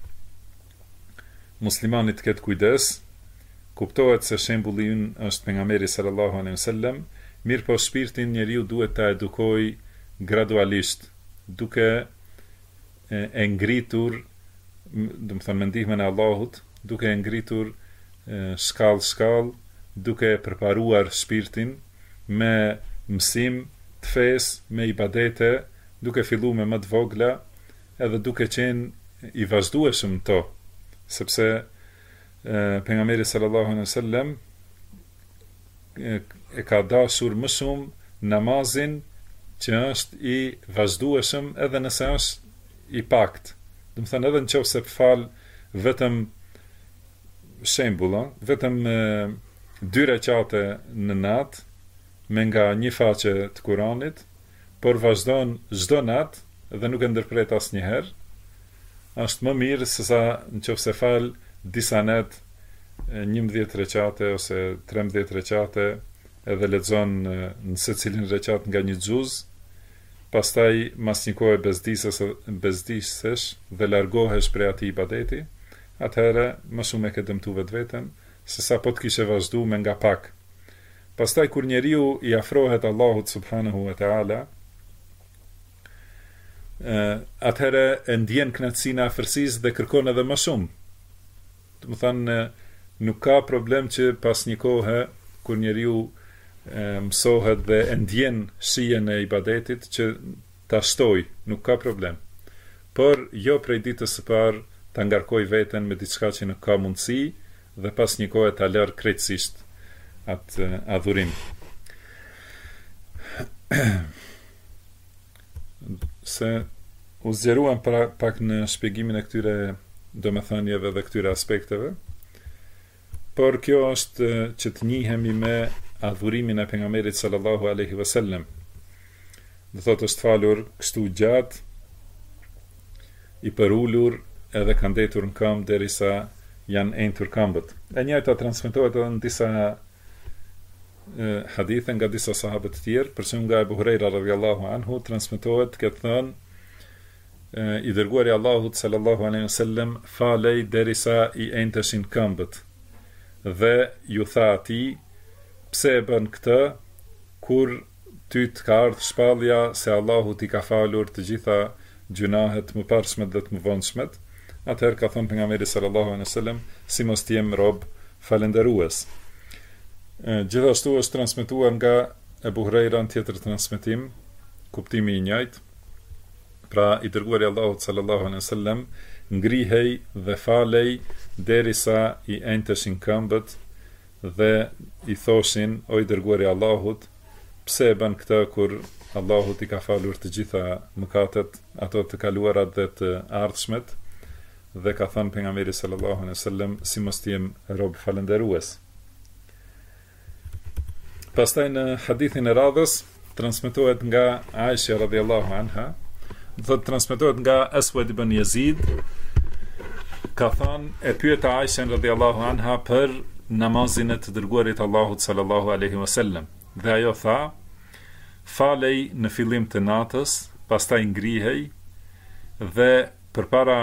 muslimani të ketë kujdes. Kuptohet se shembulli ynë është pejgamberi sallallahu alaihi wasallam, mirë po shpirtin njeriu duhet ta edukoj gradualisht, duke e ngritur, do të thonë me ndihmën e Allahut, duke e ngritur shkallë, duke përparuar shpirtin me mësim të fesë, me ibadete, duke filluar me më të vogla, edhe duke qenë i vazhdueshëm to, sepse pejgamberi sallallahu alaihi wasallam e ka dashur më shumë namazin që është i vazhdueshëm edhe nëse është i pakt. Do të thënë edhe nëse fal vetëm shembull, vetëm 2 rekate në natë me nga një faqe të Kuranit, por vazhdon çdo natë dhe nuk e ndërpret asnjëherë, është më mirë se sa nëse fal disa net 11 recate ose 13 recate edhe lexon në secilin recat nga një xuz, pastaj mas një kohë bezdisesh dhe largohesh prej atij ibadeti, atëherë më shumë e ke dëmtu vetveten se sa po të kishe vazhdu me nga pak. Pastaj kur njeriu i afrohet Allahut subhanahu wa taala, atëherë e ndjen kënaqësinë e afërsisë dhe kërkon edhe më shumë. Do të thënë nuk ka problem që pas një kohe kur njeriu mësohet dhe e ndjen shijen e ibadetit që ta shtoj, nuk ka problem. Por jo prej ditës së parë ta ngarkoj veten me diçka që nuk ka mundësi dhe pas një kohe ta lër krejtësisht atë adhurim. Se u zgjeruam pak në shpjegimin e këtyre domethënieve dhe këtyre aspekteve, por kjo është që të njihemi me adhurimin e pejgamberit sallallahu alaihi wasallam. Do thotë është falur kështu gjatë, i përulur edhe ka ndetur në këmbë derisa janë entur këmbët. E njëjta transmetohet edhe në disa hadithe nga disa sahabët të tjerë, për shembull nga Abu Huraira radhiyallahu anhu transmetohet këtë thënë i dërguari Allahut sallallahu alaihi wasallam falej derisa i enteshin këmbët dhe ju tha atij, pse e bën këtë kur ty të ka ardhur shpallja se Allahu t'i ka falur të gjitha gjunahet më parshmet dhe të më vonshmet? Atëherë ka thënë pejgamberi sallallahu alaihi wasallam, si mos të jem rob falënderues. Gjithashtu është transmetuar nga Abu Huraira në tjetër transmetim, kuptimi i njëjtë. Pra i dërguari Allahut sallallahu alaihi wasallam ngrihej dhe falej derisa i enteshin këmbët dhe i thoshin, o i dërguari Allahut, pse e bën këtë kur Allahu t'i ka falur të gjitha mëkatet, ato të kaluarat dhe të ardhshmet, dhe ka thënë pejgamberi sallallahu alaihi wasallam, si mos të jem rob falënderues. Pastaj në hadithin e radhës transmetohet nga Aisha radhiyallahu anha, do të transmetohet nga Aswad ibn Yazid, ka thënë, e pyeta Aisha radhiyallahu anha për namazin e të dërguarit Allahut sallallahu alaihi wasallam, dhe ajo tha, falej në fillim të natës, pastaj ngrihej dhe përpara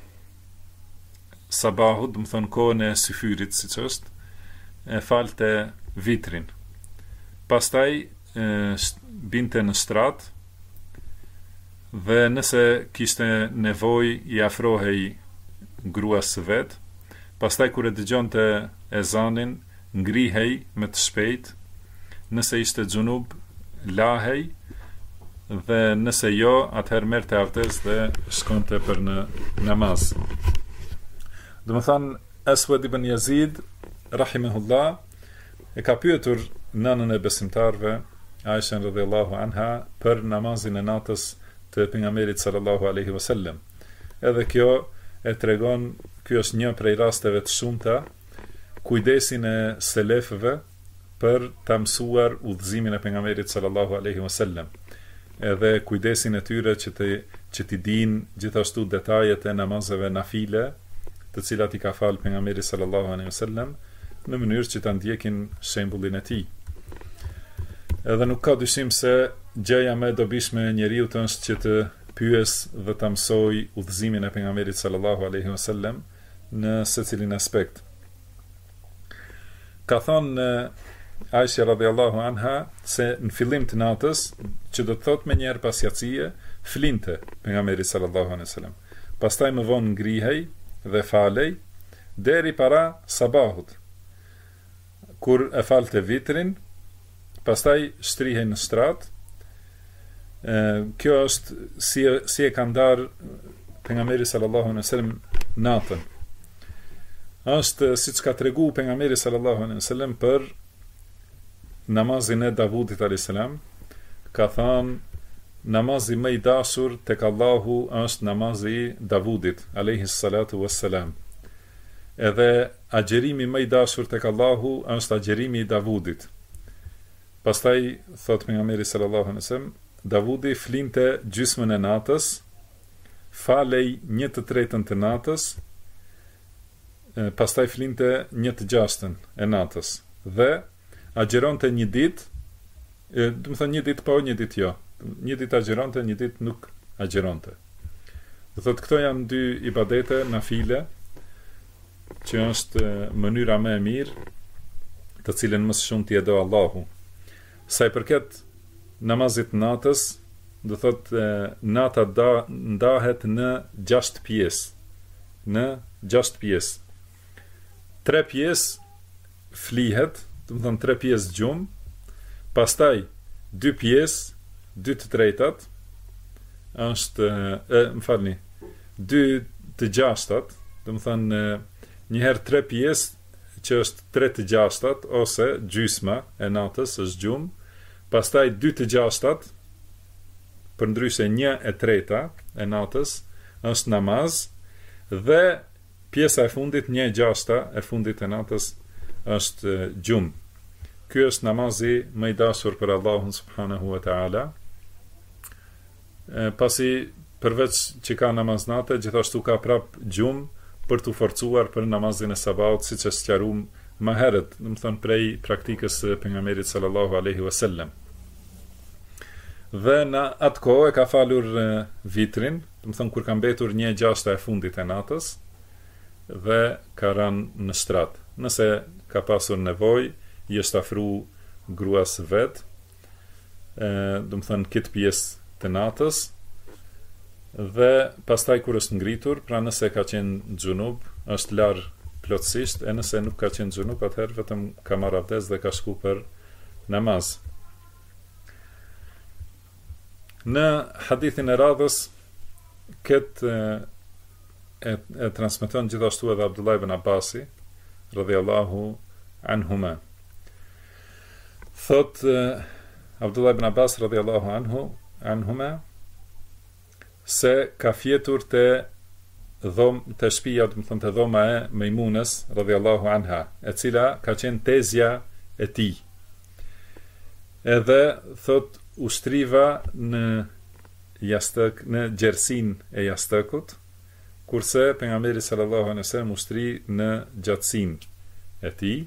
sabahut, do të thonë kohën e syfyrit, siç është, e falte vitrin. Pastaj binte në shtrat dhe nëse kishte nevojë i afrohej gruas së vet. Pastaj kur e dëgjonte ezanin, ngrihej me të shpejt. Nëse ishte xhunub, lahej, dhe nëse jo, atëherë merrte abdest dhe shkonte për në namaz. Do të thonë Aswad ibn Yazid rahimahullah e ka pyetur nënën e besimtarve, Aisha radhiyallahu anha, për namazin e natës të pejgamberit sallallahu alaihi wasallam. Edhe kjo e tregon, ky është një prej rasteve të shumta kujdesin e selefëve për ta mësuar udhëzimin e pejgamberit sallallahu alaihi wasallam. Edhe kujdesin e tyre që të që t'i din gjithashtu detajet e namazeve nafile, të cilat i ka falë pejgamberi sallallahu alaihi wasallam, në mënyrë që ta ndjekin shembullin e tij. Edhe nuk ka dyshim se gjëja më e dobishme e njeriu është që të pyes dhe ta mësoj udhëzimin e pejgamberit sallallahu alaihi wasallam në secilin aspekt. Ka thënë Aisha radhiyallahu anha se në fillim të natës, që do të thotë më njëherë pas jacie, flinte pejgamberi sallallahu alaihi wasallam. Pastaj më vonë ngrihej dhe falej deri para sabahut, kur e falte vitrin, pastaj shtrihej në shtrat. Kjo është si e ka ndarë pejgamberi sallallahu alaihi wasallam natën. Është siç ka tregu pejgamberi sallallahu alaihi wasallam për namazin e Davudit alayhis salam, ka thënë namazi më i dashur tek Allahu është namazi i Davudit alayhis salatu wassalam. Edhe agjerimi më i dashur tek Allahu është agjerimi i Davudit. Pastaj thot pejgamberi sallallahu alaihi wasallam, Davudi flinte gjysmën e natës, falej 1/3 të natës, pastaj flinte 1/6 e natës dhe agjeronte një ditë, do të thonë një ditë po, një ditë jo. Një ditë agjeronte, një ditë nuk agjeronte. Do thotë këto janë dy ibadete nafile, që është mënyra më e mirë të cilën më së shumti e do Allahu. Sa i përket namazit natës, do thotë nata ndahet në 6 pjesë. Në 6 pjesë. 3 pjesë flihet, do të thonë 3 pjesë gjumë, pastaj 2 pjesë, 2/3 është, më falni, 2/6, do të thonë njëherë 3 pjesë, që është 3/6 ose gjysma e natës është gjumë, pastaj 2/6, përndryshe 1/3 e natës është namaz, dhe pjesa e fundit 1/6 e fundit e natës është gjumë. Ky është namazi më i dashur për Allahun subhanahu wa taala. Pasi përveç që ka namaz natë, gjithashtu ka prap gjumë për të forcuar për namazin e sabahut, siç e sqaruam më herët, do të thonë prej praktikës së pejgamberit sallallahu alaihi wasallam. Dhe në atë kohë e ka falur vitrin, do të thonë kur ka mbetur 1/6 e fundit e natës, dhe ka rënë në shtrat. Nëse ka pasur nevojë, i është afru gruas vet, do të thonë këtë pjesë të natës, dhe pastaj kur është ngritur, pra nëse ka qenë xhunub, është larë plotësisht, e nëse nuk ka qenë xhunub, atëherë vetëm ka marrë abdes dhe ka shku për namaz. Në hadithin e radhës, këtë e transmeton gjithashtu edhe Abdullah ibn Abbasi, radhiyallahu anhuma. Thot Abdullah ibn Abbas radhiyallahu anhuma se ka fjetur të shtëpia, do të thonë të dhoma e Mejmunës radhiyallahu anha, e cila ka qenë tezja e tij. Edhe thot ushtriva në jastëk, në gjersin e jastëkut, kurse pejgamberi sallallahu alaihi wasallam ushtri në gjatësinë e tij.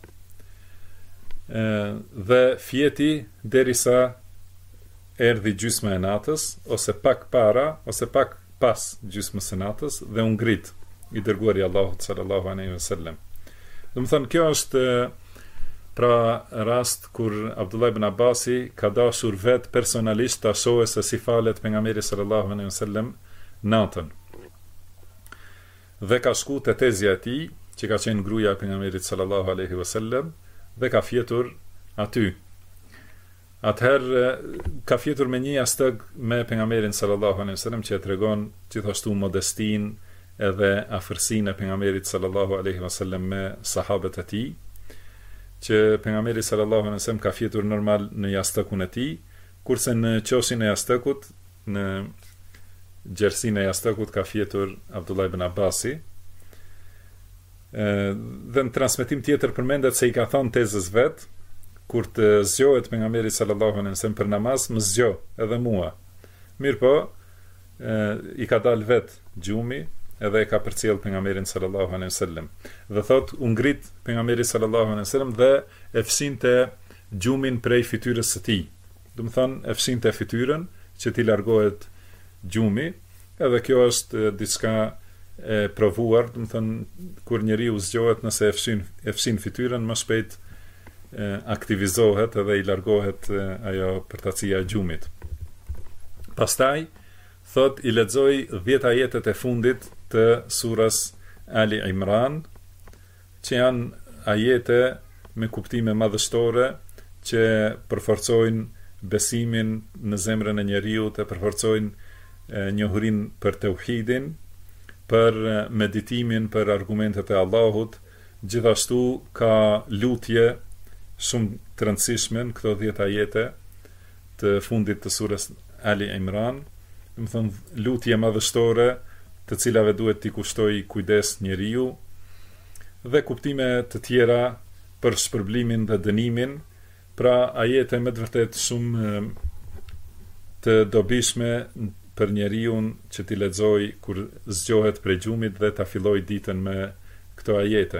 Dhe fjeti derisa erdhi gjysma e natës, ose pak para, ose pak pas gjysmës së natës, dhe u ngrit i dërguari i Allahut sallallahu alaihi wasallam. Do të thonë kjo është pra rast kur Abdullah ibn Abbasi ka dashur vet personalisht ta shohë se si falet pejgamberi sallallahu alaihi wasallam natën. Dhe ka shku te tezja e tij, që ka qenë gruaja e pejgamberit sallallahu alaihi wasallam, dhe ka fjetur aty. Atëherë ka fjetur me një jastëg me pejgamberin sallallahu alaihi wasallam, që e tregon gjithashtu modestin edhe afërsinë e pejgamberit sallallahu alaihi wasallam me sahabët e tij, që pejgamberi sallallahu alaihi wasallam ka fjetur normal në jastëkun e tij, kurse në qoshin e jastëkut, në gjersinë e jastëkut ka fjetur Abdullah ibn Abbasi. Dhe në transmetim tjetër përmendet se i ka thënë tezës vet, kur të zgjohet pejgamberi sallallahu alaihi wasallam për namaz, më zgjo edhe mua. Mirë po, i ka dal vet gjumi edhe e ka përcjell pejgamberin sallallahu alaihi wasallam. Dhe thot u ngrit pejgamberi sallallahu alaihi wasallam dhe e fsinte gjumin prej fytyrës së tij. Do të thonë e fsinte fytyrën që ti largohet gjumi, edhe kjo është diçka e provuar, do të thonë kur njeriu zgjohet nëse e fsin fytyrën më shpejt aktivizohet edhe i largohet ajo përtacia e gjumit. Pastaj thot i lexoj 10 ajetet e fundit të surës Ali Imran, që janë ajete me kuptime madhështore që përforcojnë besimin në zemrën e njeriut, e përforcojnë njohurinë për tauhidin, për meditimin për argumentet e Allahut. Gjithashtu ka lutje shumë të rëndësishme në këto 10 ajete të fundit të surës Ali Imran, do të thonë lutje madhështore të cilave duhet t'i kushtoj kujdes njeriu, dhe kuptime të tjera për shpërblimin dhe dënimin, pra ajete me të vërtet shumë të dobishme për njeriu që t'i lexoj kur zgjohet prej gjumit dhe ta filloj ditën me këto ajete.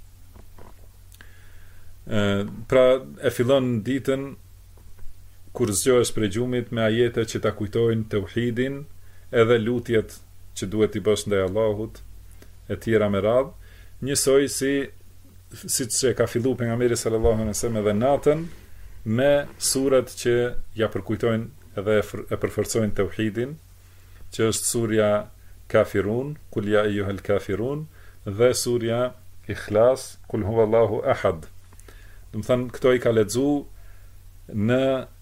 Pra e fillon ditën kur zgjohesh prej gjumit me ajete që ta kujtojnë tauhidin, edhe lutjet që duhet i bësh ndaj Allahut, e tjera me radhë, njësoj siç e ka filluar pejgamberi sallallahu alaihi wasallam edhe natën me surat që ja përkujtojnë edhe e përforcojnë tauhidin, që është surja Kafirun, Kul ya ayyuhal kafirun, dhe surja Ikhlas, Kul huwallahu ahad. Do të thënë këto i ka lexu në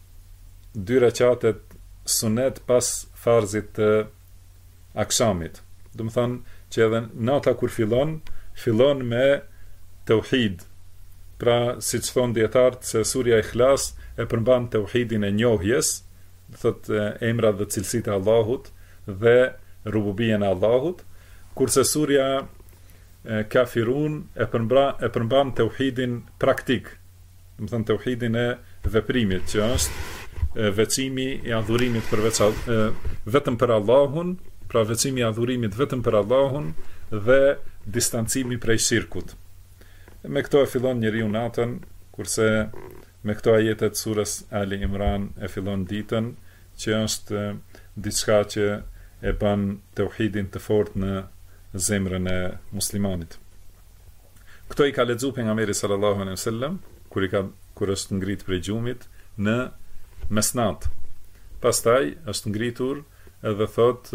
2 rakatet sunet pas farzit të akşamit. Do të thënë që edhe nata kur fillon me tauhid. Pra siç thon dietarët se surja Ikhlas e përmban tauhidin e njohjes, thot emrat dhe cilësitë e Allahut dhe rububien e Allahut, kurse surja Kafirun e përmban tauhidin praktik, do të thënë tauhidin e veprimit, që është veçimi i adhurimit vetëm për Allahun, pra veçimi i adhurimit vetëm për Allahun dhe distancimi prej shirkut. Me këto e fillon njeriu natën, kurse me këto ajetet surës Ali Imran e fillon ditën, që është diçka që e bën tauhidin të fortë në zemrën e muslimanit. Këto i ka lexu pejgamberi sallallahu alaihi wasallam kur është ngrit prej gjumit në mesnat. Pastaj është ngritur edhe thot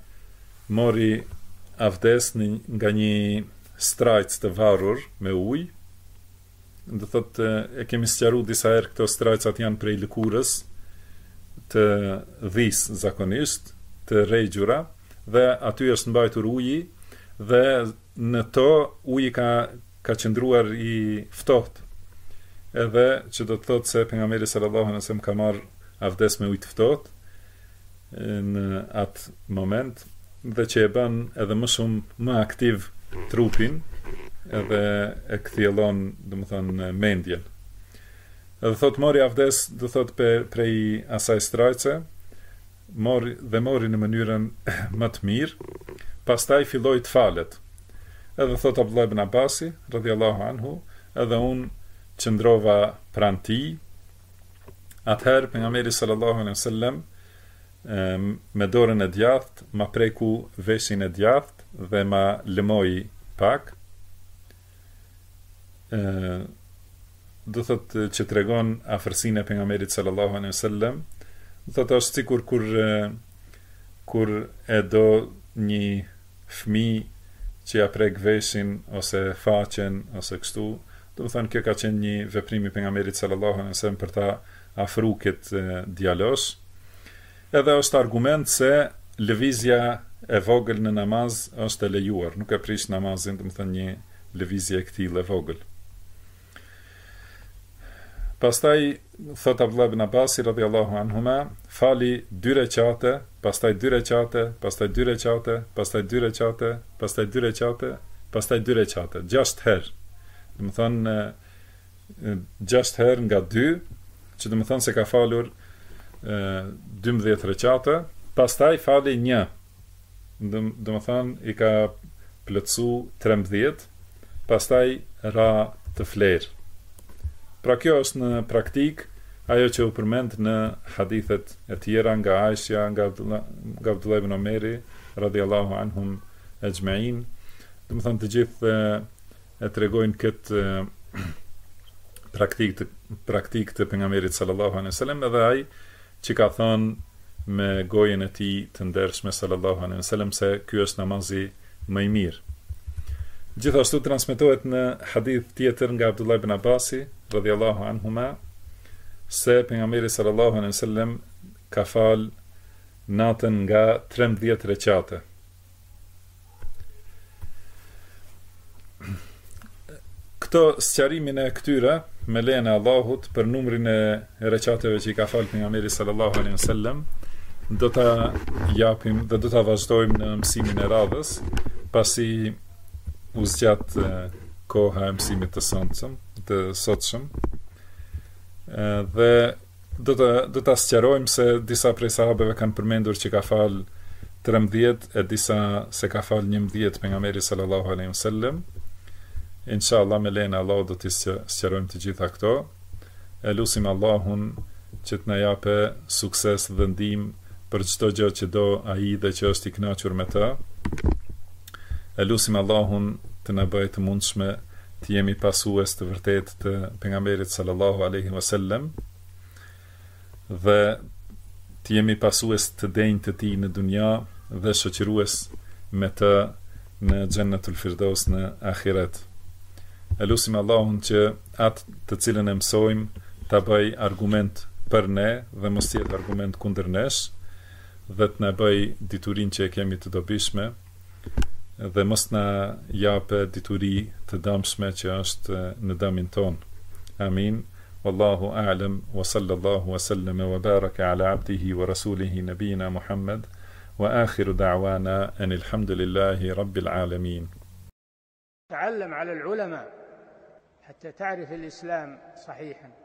mori avdes nga një strajc të varur me ujë. Do thot e kemi sqaruar disa herë, këto strajcat janë prej lëkurës të dhis zakonisht, të rregjura, dhe aty është mbajtur uji, dhe në to uji ka qëndruar i ftohtë. Edhe që do të thotë se pejgamberi sallallahu alaihi wasallam ka marr avdes me ujë të ftohtë në atë moment, dhe që e bën edhe më shumë më aktiv trupin, edhe e kthjellon, domethënë, mendjen. Edhe thot mori avdes, do thot prej asaj strajce, mori në mënyrën më të mirë, pastaj filloi të falet. Edhe thot Abdullah ibn Abbasi radhiyallahu anhu, edhe unë qëndrova pranë tij. Atëherë pejgamberi sallallahu alaihi wasallam me dorën e djathtë ma preku veshin e djathtë dhe ma lëmoi pak. Do thot që tregon afërsinë e pejgamberit sallallahu alaihi wasallam. Do thot është sikur kur e do një fëmijë që ja prek veshin ose faqen ose kështu. Do të thënë kjo ka qenë një veprim i pejgamberit sallallahu alaihi wasallam për ta afruar këtë djalosh. Edhe është argument se lëvizja e vogël në namaz është e lejuar, nuk e prish namazin, do të thënë një lëvizje e këtij e vogël. Pastaj thot Abdullah ibn Abbas radhiyallahu anhuma, fali 2 recate, pastaj 2 recate, pastaj 2 recate, pastaj 2 recate, pastaj 2 recate, pastaj 2 recate, 6 herë. Do të thonë 6 herë nga 2, që do të thonë se ka falur 12 recate, Pastaj fali 1. Do më thënë i ka plotsu 13, pastaj ra të flerë. Pra kjo është në praktik ajo që u përmend në hadithet e tjera nga Aisha, nga Abdullah ibn Omeri radhiyallahu anhum ajma'in. Do më thënë të gjithë e tregojnë këtë praktik të pejgamberit sallallahu alaihi wasallam, edhe ai që ka thënë me gojën e tij të ndershme sallallahu alaihi wasallam se ky është namazi më i mirë. Gjithashtu transmetohet në hadith tjetër nga Abdullah ibn Abasi radhiyallahu anhuma se pejgamberi sallallahu alaihi wasallam ka fal natën nga 13 rekate. Këto sqarimin e këtyre me lejen e Allahut për numrin e rekateve që i ka fal pejgamberi sallallahu alaihi wasallam do ta japim dhe do ta vazhdojmë në mësimin e radhës, pasi u zgjat koha e mësimit të sotshëm. Dhe do ta sqarojmë se disa prej sahabeve kanë përmendur që ka fal 13 e disa se ka fal 11 pejgamberi sallallahu alaihi wasallam. Inshallah me lejen e Allahut do t'i sqarojmë të gjitha këto. E lutim Allahun që të na japë sukses dhe ndihmë për çdo gjë që do ai dhe që është i kënaqur me të. E lutim Allahun të na bëjë të mundshme të jemi pasues të vërtetë të pejgamberit sallallahu alaihi wasallam dhe të jemi pasues të denjtë të tij në dunja dhe shoqërues me të në Xhennetul Firdaus në ahiret. E lutim Allahun që atë të cilën e mësojmë ta bëj argument për ne dhe mos jetë argument kundër nesh, dhe të na bëj diturinë që e kemi të dobishme dhe mos na japë dituri të dëmshme që është në dëmin ton. Amin. Wallahu a'lam wa sallallahu wa sallama wa baraka ala abdihi wa rasulihi nabiyina Muhammad wa akhiru da'wana anil hamdulillahi rabbil alamin.
تعلم على العلماء حتى تعرف الإسلام صحيحا.